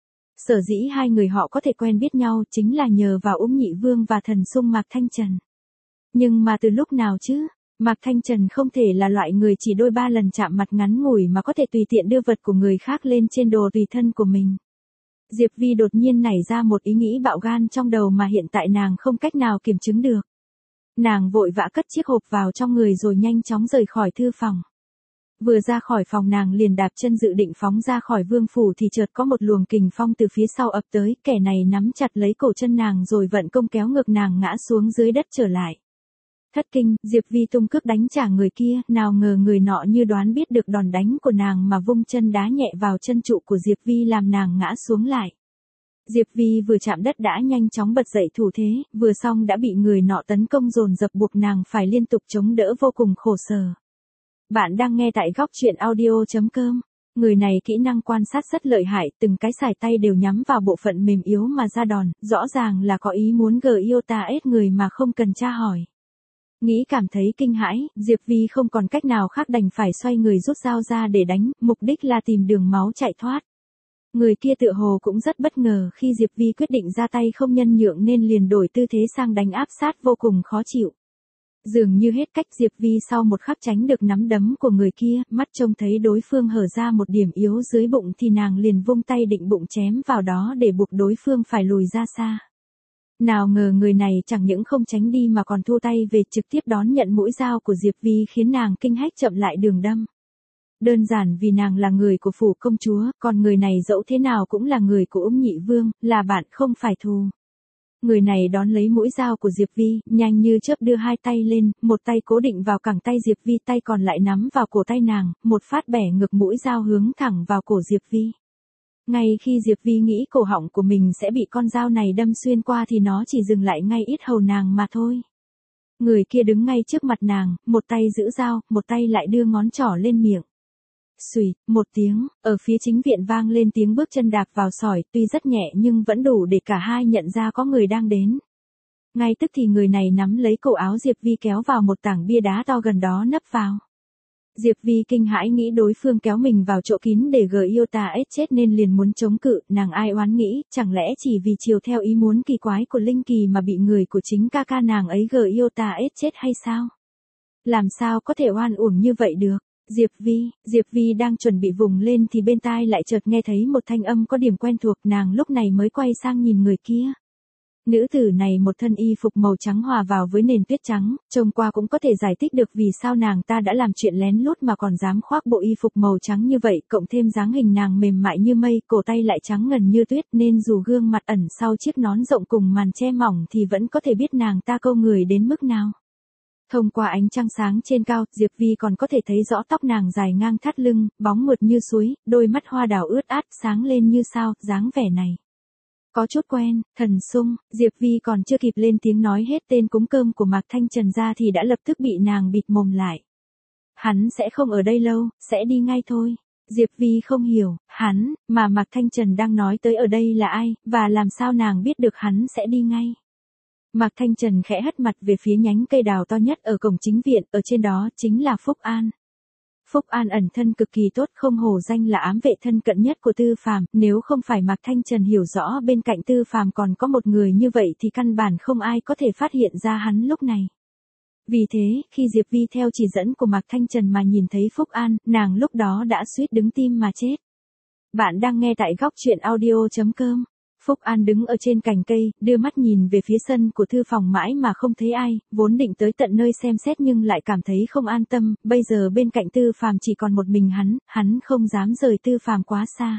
Sở dĩ hai người họ có thể quen biết nhau chính là nhờ vào Úng Nhị Vương và thần sung Mạc Thanh Trần. Nhưng mà từ lúc nào chứ? Mạc Thanh Trần không thể là loại người chỉ đôi ba lần chạm mặt ngắn ngủi mà có thể tùy tiện đưa vật của người khác lên trên đồ tùy thân của mình. Diệp Vi đột nhiên nảy ra một ý nghĩ bạo gan trong đầu mà hiện tại nàng không cách nào kiểm chứng được. Nàng vội vã cất chiếc hộp vào trong người rồi nhanh chóng rời khỏi thư phòng. Vừa ra khỏi phòng nàng liền đạp chân dự định phóng ra khỏi vương phủ thì chợt có một luồng kình phong từ phía sau ập tới, kẻ này nắm chặt lấy cổ chân nàng rồi vận công kéo ngược nàng ngã xuống dưới đất trở lại. Thất kinh, Diệp Vi tung cước đánh trả người kia, nào ngờ người nọ như đoán biết được đòn đánh của nàng mà vung chân đá nhẹ vào chân trụ của Diệp Vi làm nàng ngã xuống lại. Diệp Vi vừa chạm đất đã nhanh chóng bật dậy thủ thế, vừa xong đã bị người nọ tấn công dồn dập buộc nàng phải liên tục chống đỡ vô cùng khổ sở. Bạn đang nghe tại góc truyện audio.com. Người này kỹ năng quan sát rất lợi hại, từng cái sải tay đều nhắm vào bộ phận mềm yếu mà ra đòn, rõ ràng là có ý muốn Iota người mà không cần tra hỏi. Nghĩ cảm thấy kinh hãi, Diệp Vi không còn cách nào khác đành phải xoay người rút dao ra để đánh, mục đích là tìm đường máu chạy thoát. Người kia tựa hồ cũng rất bất ngờ khi Diệp Vi quyết định ra tay không nhân nhượng nên liền đổi tư thế sang đánh áp sát vô cùng khó chịu. Dường như hết cách Diệp Vi sau một khắc tránh được nắm đấm của người kia, mắt trông thấy đối phương hở ra một điểm yếu dưới bụng thì nàng liền vung tay định bụng chém vào đó để buộc đối phương phải lùi ra xa. Nào ngờ người này chẳng những không tránh đi mà còn thu tay về trực tiếp đón nhận mũi dao của Diệp Vi khiến nàng kinh hách chậm lại đường đâm. Đơn giản vì nàng là người của phủ công chúa, còn người này dẫu thế nào cũng là người của Úng Nhị Vương, là bạn không phải thù. Người này đón lấy mũi dao của Diệp Vi, nhanh như chớp đưa hai tay lên, một tay cố định vào cẳng tay Diệp Vi, tay còn lại nắm vào cổ tay nàng, một phát bẻ ngược mũi dao hướng thẳng vào cổ Diệp Vi. Ngay khi Diệp Vi nghĩ cổ họng của mình sẽ bị con dao này đâm xuyên qua thì nó chỉ dừng lại ngay yết hầu nàng mà thôi. Người kia đứng ngay trước mặt nàng, một tay giữ dao, một tay lại đưa ngón trỏ lên miệng. Xùy, một tiếng, ở phía chính viện vang lên tiếng bước chân đạp vào sỏi, tuy rất nhẹ nhưng vẫn đủ để cả hai nhận ra có người đang đến. Ngay tức thì người này nắm lấy cổ áo Diệp Vi kéo vào một tảng bia đá to gần đó nấp vào. Diệp Vi kinh hãi nghĩ đối phương kéo mình vào chỗ kín để Iota chết nên liền muốn chống cự, nàng ai oán nghĩ, chẳng lẽ chỉ vì chiều theo ý muốn kỳ quái của Linh Kỳ mà bị người của chính ca ca nàng ấy Iota chết hay sao? Làm sao có thể oan uổng như vậy được? Diệp Vi đang chuẩn bị vùng lên thì bên tai lại chợt nghe thấy một thanh âm có điểm quen thuộc, nàng lúc này mới quay sang nhìn người kia. Nữ tử này một thân y phục màu trắng hòa vào với nền tuyết trắng, trông qua cũng có thể giải thích được vì sao nàng ta đã làm chuyện lén lút mà còn dám khoác bộ y phục màu trắng như vậy, cộng thêm dáng hình nàng mềm mại như mây, cổ tay lại trắng ngần như tuyết nên dù gương mặt ẩn sau chiếc nón rộng cùng màn che mỏng thì vẫn có thể biết nàng ta câu người đến mức nào. Thông qua ánh trăng sáng trên cao, Diệp Vi còn có thể thấy rõ tóc nàng dài ngang thắt lưng, bóng mượt như suối, đôi mắt hoa đào ướt át sáng lên như sao, dáng vẻ này có chút quen, thần sung. Diệp Vi còn chưa kịp lên tiếng nói hết tên cúng cơm của Mạc Thanh Trần ra thì đã lập tức bị nàng bịt mồm lại. Hắn sẽ không ở đây lâu, sẽ đi ngay thôi. Diệp Vi không hiểu, hắn, mà Mạc Thanh Trần đang nói tới ở đây là ai, và làm sao nàng biết được hắn sẽ đi ngay. Mạc Thanh Trần khẽ hất mặt về phía nhánh cây đào to nhất ở cổng chính viện, ở trên đó chính là Phúc An. Phúc An ẩn thân cực kỳ tốt, không hổ danh là ám vệ thân cận nhất của Tư Phàm, nếu không phải Mạc Thanh Trần hiểu rõ bên cạnh Tư Phàm còn có một người như vậy thì căn bản không ai có thể phát hiện ra hắn lúc này. Vì thế, khi Diệp Vi theo chỉ dẫn của Mạc Thanh Trần mà nhìn thấy Phúc An, nàng lúc đó đã suýt đứng tim mà chết. Bạn đang nghe tại góc truyện audio.com. Phúc An đứng ở trên cành cây, đưa mắt nhìn về phía sân của thư phòng mãi mà không thấy ai, vốn định tới tận nơi xem xét nhưng lại cảm thấy không an tâm, bây giờ bên cạnh Tư Phàm chỉ còn một mình hắn không dám rời Tư Phàm quá xa.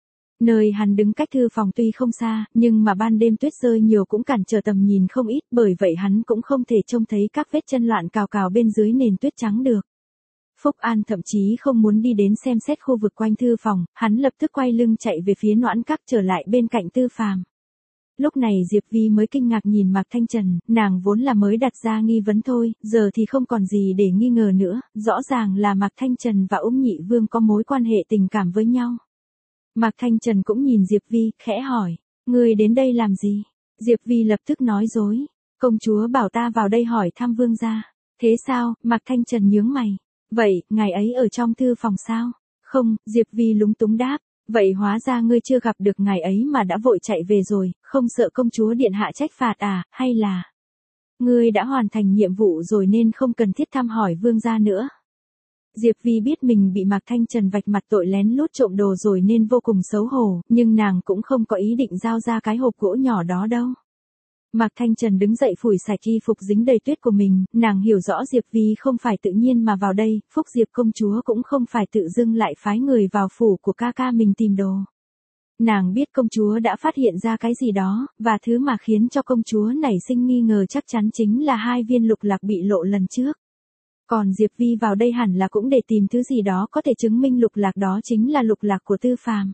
Nơi hắn đứng cách thư phòng tuy không xa, nhưng mà ban đêm tuyết rơi nhiều cũng cản trở tầm nhìn không ít, bởi vậy hắn cũng không thể trông thấy các vết chân loạn cào cào bên dưới nền tuyết trắng được. Phúc An thậm chí không muốn đi đến xem xét khu vực quanh thư phòng, hắn lập tức quay lưng chạy về phía Noãn Các trở lại bên cạnh Tư Phàm. Lúc này Diệp Vi mới kinh ngạc nhìn Mạc Thanh Trần, nàng vốn là mới đặt ra nghi vấn thôi, giờ thì không còn gì để nghi ngờ nữa, rõ ràng là Mạc Thanh Trần và Nhị Vương có mối quan hệ tình cảm với nhau. Mạc Thanh Trần cũng nhìn Diệp Vi, khẽ hỏi, ngươi đến đây làm gì? Diệp Vi lập tức nói dối, công chúa bảo ta vào đây hỏi thăm vương gia. Thế sao? Mạc Thanh Trần nhướng mày. Vậy, ngài ấy ở trong thư phòng sao? Không, Diệp Vi lúng túng đáp. Vậy hóa ra ngươi chưa gặp được ngài ấy mà đã vội chạy về rồi, không sợ công chúa điện hạ trách phạt à, hay là ngươi đã hoàn thành nhiệm vụ rồi nên không cần thiết thăm hỏi vương gia nữa? Diệp Vi biết mình bị Mạc Thanh Trần vạch mặt tội lén lút trộm đồ rồi nên vô cùng xấu hổ, nhưng nàng cũng không có ý định giao ra cái hộp gỗ nhỏ đó đâu. Mạc Thanh Trần đứng dậy phủi sạch y phục dính đầy tuyết của mình, nàng hiểu rõ Diệp Vi không phải tự nhiên mà vào đây, Phúc Diệp công chúa cũng không phải tự dưng lại phái người vào phủ của ca ca mình tìm đồ. Nàng biết công chúa đã phát hiện ra cái gì đó, và thứ mà khiến cho công chúa nảy sinh nghi ngờ chắc chắn chính là 2 viên lục lạc bị lộ lần trước. Còn Diệp Vi vào đây hẳn là cũng để tìm thứ gì đó có thể chứng minh lục lạc đó chính là lục lạc của Tư Phàm.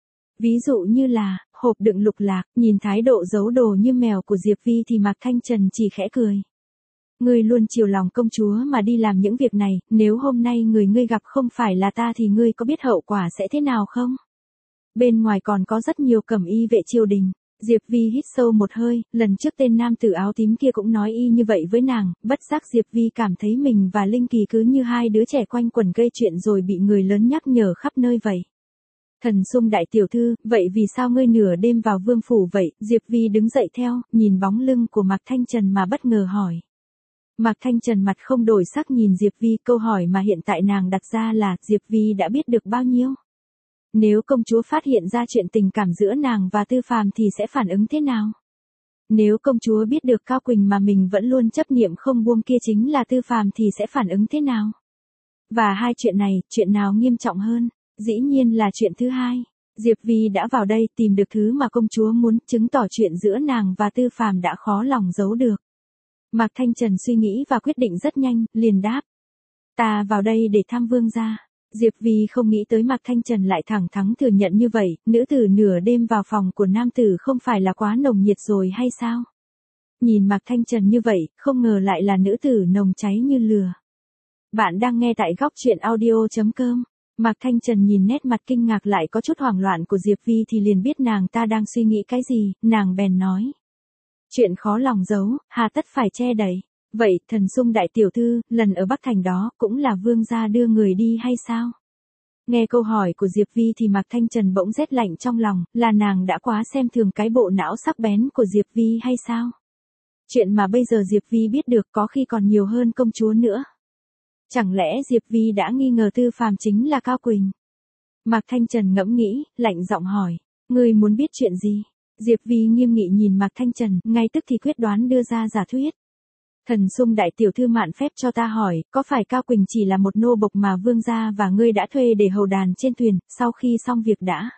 Ví dụ như là, hộp đựng lục lạc, nhìn thái độ giấu đồ như mèo của Diệp Vi thì Mạc Thanh Trần chỉ khẽ cười. Ngươi luôn chiều lòng công chúa mà đi làm những việc này, nếu hôm nay ngươi gặp không phải là ta thì ngươi có biết hậu quả sẽ thế nào không? Bên ngoài còn có rất nhiều cẩm y vệ triều đình. Diệp Vi hít sâu một hơi, lần trước tên nam tử áo tím kia cũng nói y như vậy với nàng, bất giác Diệp Vi cảm thấy mình và Linh Kỳ cứ như hai đứa trẻ quanh quẩn gây chuyện rồi bị người lớn nhắc nhở khắp nơi vậy. Thần Sung đại tiểu thư, vậy vì sao ngươi nửa đêm vào vương phủ vậy? Diệp Vi đứng dậy theo, nhìn bóng lưng của Mạc Thanh Trần mà bất ngờ hỏi. Mạc Thanh Trần mặt không đổi sắc nhìn Diệp Vi, câu hỏi mà hiện tại nàng đặt ra là, Diệp Vi đã biết được bao nhiêu? Nếu công chúa phát hiện ra chuyện tình cảm giữa nàng và Tư Phàm thì sẽ phản ứng thế nào? Nếu công chúa biết được Cao Quỳnh mà mình vẫn luôn chấp niệm không buông kia chính là Tư Phàm thì sẽ phản ứng thế nào? Và hai chuyện này, chuyện nào nghiêm trọng hơn? Dĩ nhiên là chuyện thứ hai. Diệp Vi đã vào đây tìm được thứ mà công chúa muốn, chứng tỏ chuyện giữa nàng và Tư Phàm đã khó lòng giấu được. Mạc Thanh Trần suy nghĩ và quyết định rất nhanh, liền đáp. Ta vào đây để thăm vương gia. Diệp Vi không nghĩ tới Mạc Thanh Trần lại thẳng thắn thừa nhận như vậy, nữ tử nửa đêm vào phòng của nam tử không phải là quá nồng nhiệt rồi hay sao? Nhìn Mạc Thanh Trần như vậy, không ngờ lại là nữ tử nồng cháy như lửa. Bạn đang nghe tại góc truyện audio.com. Mạc Thanh Trần nhìn nét mặt kinh ngạc lại có chút hoảng loạn của Diệp Vi thì liền biết nàng ta đang suy nghĩ cái gì, nàng bèn nói. Chuyện khó lòng giấu, hà tất phải che đậy. Vậy, Thần Sung đại tiểu thư, lần ở Bắc Thành đó, cũng là vương gia đưa người đi hay sao? Nghe câu hỏi của Diệp Vi thì Mạc Thanh Trần bỗng rét lạnh trong lòng, là nàng đã quá xem thường cái bộ não sắc bén của Diệp Vi hay sao? Chuyện mà bây giờ Diệp Vi biết được có khi còn nhiều hơn công chúa nữa. Chẳng lẽ Diệp Vi đã nghi ngờ Tư Phàm chính là Cao Quỳnh? Mạc Thanh Trần ngẫm nghĩ, lạnh giọng hỏi, ngươi muốn biết chuyện gì? Diệp Vi nghiêm nghị nhìn Mạc Thanh Trần, ngay tức thì quyết đoán đưa ra giả thuyết. Thần Sung đại tiểu thư mạn phép cho ta hỏi, có phải Cao Quỳnh chỉ là một nô bộc mà vương gia và ngươi đã thuê để hầu đàn trên thuyền, sau khi xong việc đã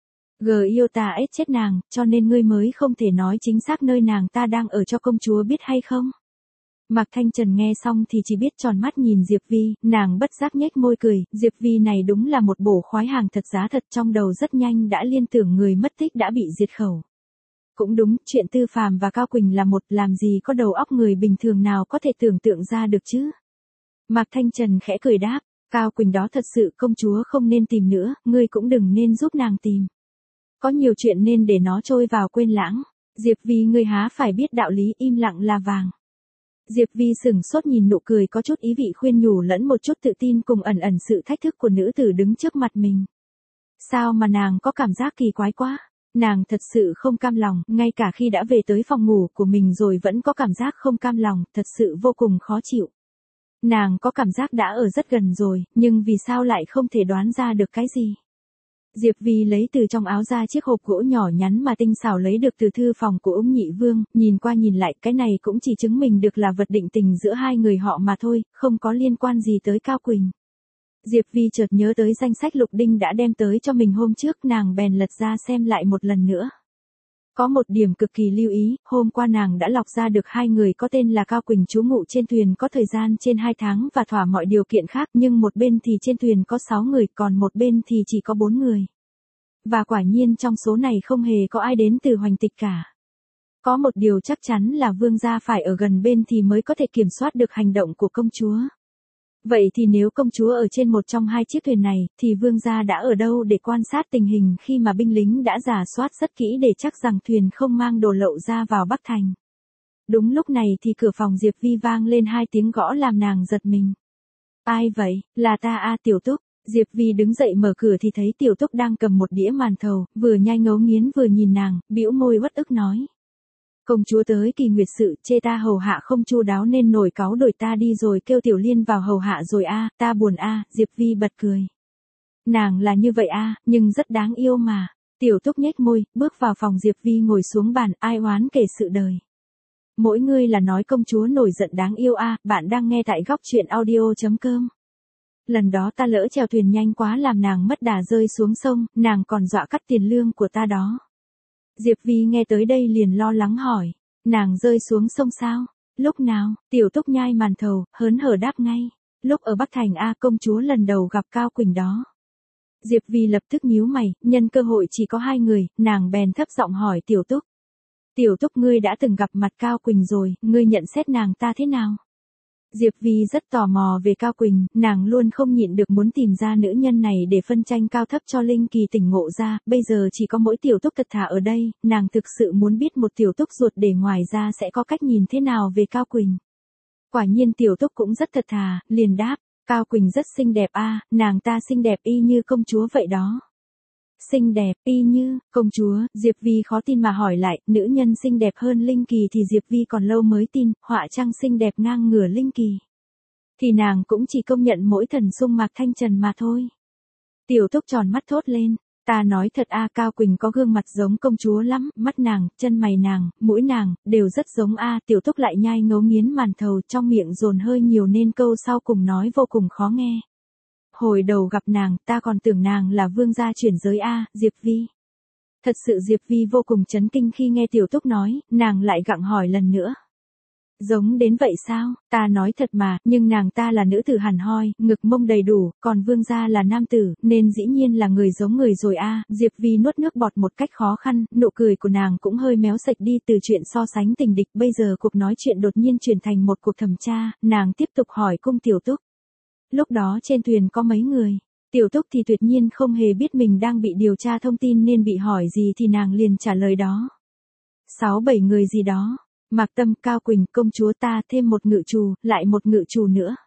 yêu ta ết chết nàng, cho nên ngươi mới không thể nói chính xác nơi nàng ta đang ở cho công chúa biết hay không? Mạc Thanh Trần nghe xong thì chỉ biết tròn mắt nhìn Diệp Vi, nàng bất giác nhếch môi cười, Diệp Vi này đúng là một bổ khoái hàng thật giá thật, trong đầu rất nhanh đã liên tưởng người mất tích đã bị diệt khẩu. Cũng đúng, chuyện Tư Phàm và Cao Quỳnh là một, làm gì có đầu óc người bình thường nào có thể tưởng tượng ra được chứ? Mạc Thanh Trần khẽ cười đáp, Cao Quỳnh đó thật sự công chúa không nên tìm nữa, ngươi cũng đừng nên giúp nàng tìm. Có nhiều chuyện nên để nó trôi vào quên lãng. Diệp Vi ngươi há phải biết đạo lý im lặng là vàng. Diệp Vi sững sốt nhìn nụ cười có chút ý vị khuyên nhủ lẫn một chút tự tin cùng ẩn ẩn sự thách thức của nữ tử đứng trước mặt mình. Sao mà nàng có cảm giác kỳ quái quá? Nàng thật sự không cam lòng, ngay cả khi đã về tới phòng ngủ của mình rồi vẫn có cảm giác không cam lòng, thật sự vô cùng khó chịu. Nàng có cảm giác đã ở rất gần rồi, nhưng vì sao lại không thể đoán ra được cái gì. Diệp Vi lấy từ trong áo ra chiếc hộp gỗ nhỏ nhắn mà tinh xảo lấy được từ thư phòng của Úng Nhị Vương, nhìn qua nhìn lại cái này cũng chỉ chứng minh được là vật định tình giữa hai người họ mà thôi, không có liên quan gì tới Cao Quỳnh. Diệp Vi chợt nhớ tới danh sách Lục Đinh đã đem tới cho mình hôm trước, nàng bèn lật ra xem lại một lần nữa. Có một điểm cực kỳ lưu ý, hôm qua nàng đã lọc ra được hai người có tên là Cao Quỳnh trú ngụ trên thuyền có thời gian trên 2 tháng và thỏa mọi điều kiện khác, nhưng một bên thì trên thuyền có 6 người, còn một bên thì chỉ có 4 người. Và quả nhiên trong số này không hề có ai đến từ Hoành Tịch cả. Có một điều chắc chắn là vương gia phải ở gần bên thì mới có thể kiểm soát được hành động của công chúa. Vậy thì nếu công chúa ở trên một trong hai chiếc thuyền này, thì vương gia đã ở đâu để quan sát tình hình khi mà binh lính đã rà soát rất kỹ để chắc rằng thuyền không mang đồ lậu ra vào Bắc Thành. Đúng lúc này thì cửa phòng Diệp Vi vang lên 2 tiếng gõ làm nàng giật mình. Ai vậy, là ta a Tiểu Túc. Diệp Vi đứng dậy mở cửa thì thấy Tiểu Túc đang cầm một đĩa màn thầu, vừa nhai ngấu nghiến vừa nhìn nàng, bĩu môi uất ức nói. Công chúa tới kỳ nguyệt sự, chê ta hầu hạ không chu đáo nên nổi cáu đổi ta đi rồi kêu Tiểu Liên vào hầu hạ rồi a, ta buồn a. Diệp Vi bật cười. Nàng là như vậy a, nhưng rất đáng yêu mà. Tiểu Túc nhếch môi, bước vào phòng Diệp Vi ngồi xuống bàn, ai oán kể sự đời. Mỗi người là nói công chúa nổi giận đáng yêu a. Bạn đang nghe tại góc truyện audio.com. Lần đó ta lỡ chèo thuyền nhanh quá làm nàng mất đà rơi xuống sông, nàng còn dọa cắt tiền lương của ta đó. Diệp Vi nghe tới đây liền lo lắng hỏi, nàng rơi xuống sông sao? Lúc nào? Tiểu Túc nhai màn thầu, hớn hở đáp ngay. Lúc ở Bắc Thành a, công chúa lần đầu gặp Cao Quỳnh đó. Diệp Vi lập tức nhíu mày, nhân cơ hội chỉ có 2 người, nàng bèn thấp giọng hỏi Tiểu Túc. Tiểu Túc, ngươi đã từng gặp mặt Cao Quỳnh rồi, ngươi nhận xét nàng ta thế nào? Diệp Vi rất tò mò về Cao Quỳnh, nàng luôn không nhịn được muốn tìm ra nữ nhân này để phân tranh cao thấp cho Linh Kỳ tỉnh ngộ ra, bây giờ chỉ có mỗi Tiểu Túc thật thà ở đây, nàng thực sự muốn biết một Tiểu Túc ruột để ngoài ra sẽ có cách nhìn thế nào về Cao Quỳnh. Quả nhiên Tiểu Túc cũng rất thật thà, liền đáp, Cao Quỳnh rất xinh đẹp a, nàng ta xinh đẹp y như công chúa vậy đó. Xinh đẹp, y như, công chúa, Diệp Vi khó tin mà hỏi lại, nữ nhân xinh đẹp hơn Linh Kỳ thì Diệp Vi còn lâu mới tin, họa trang xinh đẹp ngang ngửa Linh Kỳ. Thì nàng cũng chỉ công nhận mỗi thần sung Mạc Thanh Trần mà thôi. Tiểu Túc tròn mắt thốt lên, ta nói thật a, Cao Quỳnh có gương mặt giống công chúa lắm, mắt nàng, chân mày nàng, mũi nàng, đều rất giống a. Tiểu Túc lại nhai ngấu nghiến màn thầu, trong miệng dồn hơi nhiều nên câu sau cùng nói vô cùng khó nghe. Hồi đầu gặp nàng, ta còn tưởng nàng là vương gia chuyển giới a, Diệp Vi. Thật sự Diệp Vi vô cùng chấn kinh khi nghe Tiểu Túc nói, nàng lại gặng hỏi lần nữa. Giống đến vậy sao, ta nói thật mà, nhưng nàng ta là nữ tử hẳn hoi, ngực mông đầy đủ, còn vương gia là nam tử, nên dĩ nhiên là người giống người rồi a. Diệp Vi nuốt nước bọt một cách khó khăn, nụ cười của nàng cũng hơi méo sạch đi từ chuyện so sánh tình địch, bây giờ cuộc nói chuyện đột nhiên chuyển thành một cuộc thẩm tra, nàng tiếp tục hỏi cung Tiểu Túc. Lúc đó trên thuyền có mấy người? Tiểu Túc thì tuyệt nhiên không hề biết mình đang bị điều tra thông tin nên bị hỏi gì thì nàng liền trả lời đó. 6-7 người gì đó. Mạc Tâm, Cao Quỳnh, công chúa ta, thêm một ngự trù, lại một ngự trù nữa.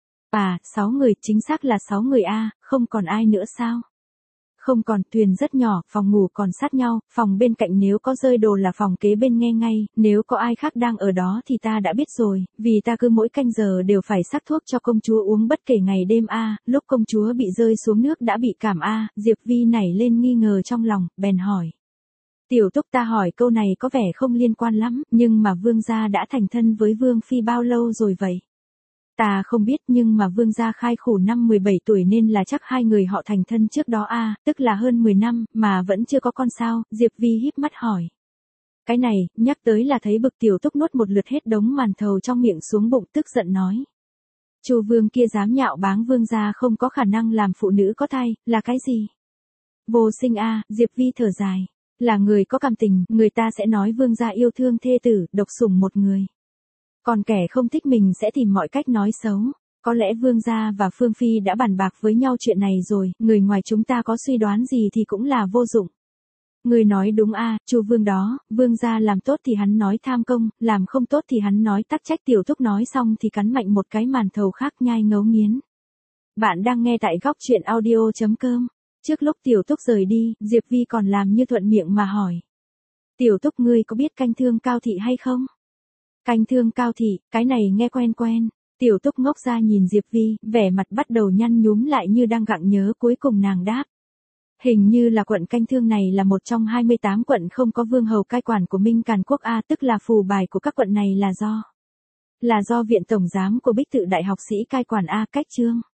6 người, chính xác là 6 người a, không còn ai nữa sao? Không còn, thuyền rất nhỏ, phòng ngủ còn sát nhau, phòng bên cạnh nếu có rơi đồ là phòng kế bên nghe ngay, nếu có ai khác đang ở đó thì ta đã biết rồi, vì ta cứ mỗi canh giờ đều phải sắc thuốc cho công chúa uống bất kể ngày đêm a. Lúc công chúa bị rơi xuống nước đã bị cảm a. Diệp Vi nảy lên nghi ngờ trong lòng, bèn hỏi. Tiểu Túc, ta hỏi câu này có vẻ không liên quan lắm, nhưng mà vương gia đã thành thân với vương phi bao lâu rồi vậy? Ta không biết, nhưng mà vương gia khai khủ năm 17 tuổi nên là chắc 2 người họ thành thân trước đó a, tức là hơn 10 năm, mà vẫn chưa có con sao? Diệp Vi híp mắt hỏi. Cái này, nhắc tới là thấy bực. Tiểu Túc nuốt một lượt hết đống màn thầu trong miệng xuống bụng, tức giận nói. Chu vương kia dám nhạo báng vương gia không có khả năng làm phụ nữ có thai, là cái gì? Vô sinh a. Diệp Vi thở dài. Là người có cảm tình, người ta sẽ nói vương gia yêu thương thê tử, độc sủng một người. Còn kẻ không thích mình sẽ tìm mọi cách nói xấu. Có lẽ vương gia và Phương Phi đã bàn bạc với nhau chuyện này rồi, người ngoài chúng ta có suy đoán gì thì cũng là vô dụng. Người nói đúng a, Chu vương đó, vương gia làm tốt thì hắn nói tham công, làm không tốt thì hắn nói tắc trách. Tiểu Túc nói xong thì cắn mạnh một cái màn thầu khác nhai ngấu nghiến. Bạn đang nghe tại góc truyện audio.com. Trước lúc Tiểu Túc rời đi, Diệp Vi còn làm như thuận miệng mà hỏi. Tiểu Túc, ngươi có biết canh thương Cao thị hay không? Canh thương Cao thị, cái này nghe quen quen. Tiểu Túc ngốc ra nhìn Diệp Vi, vẻ mặt bắt đầu nhăn nhúm lại như đang gặng nhớ, cuối cùng nàng đáp. Hình như là quận Canh Thương này là một trong 28 quận không có vương hầu cai quản của Minh Càn Quốc A, tức là phù bài của các quận này là do viện tổng giám của Bích Tự Đại học sĩ cai quản A, cách chương.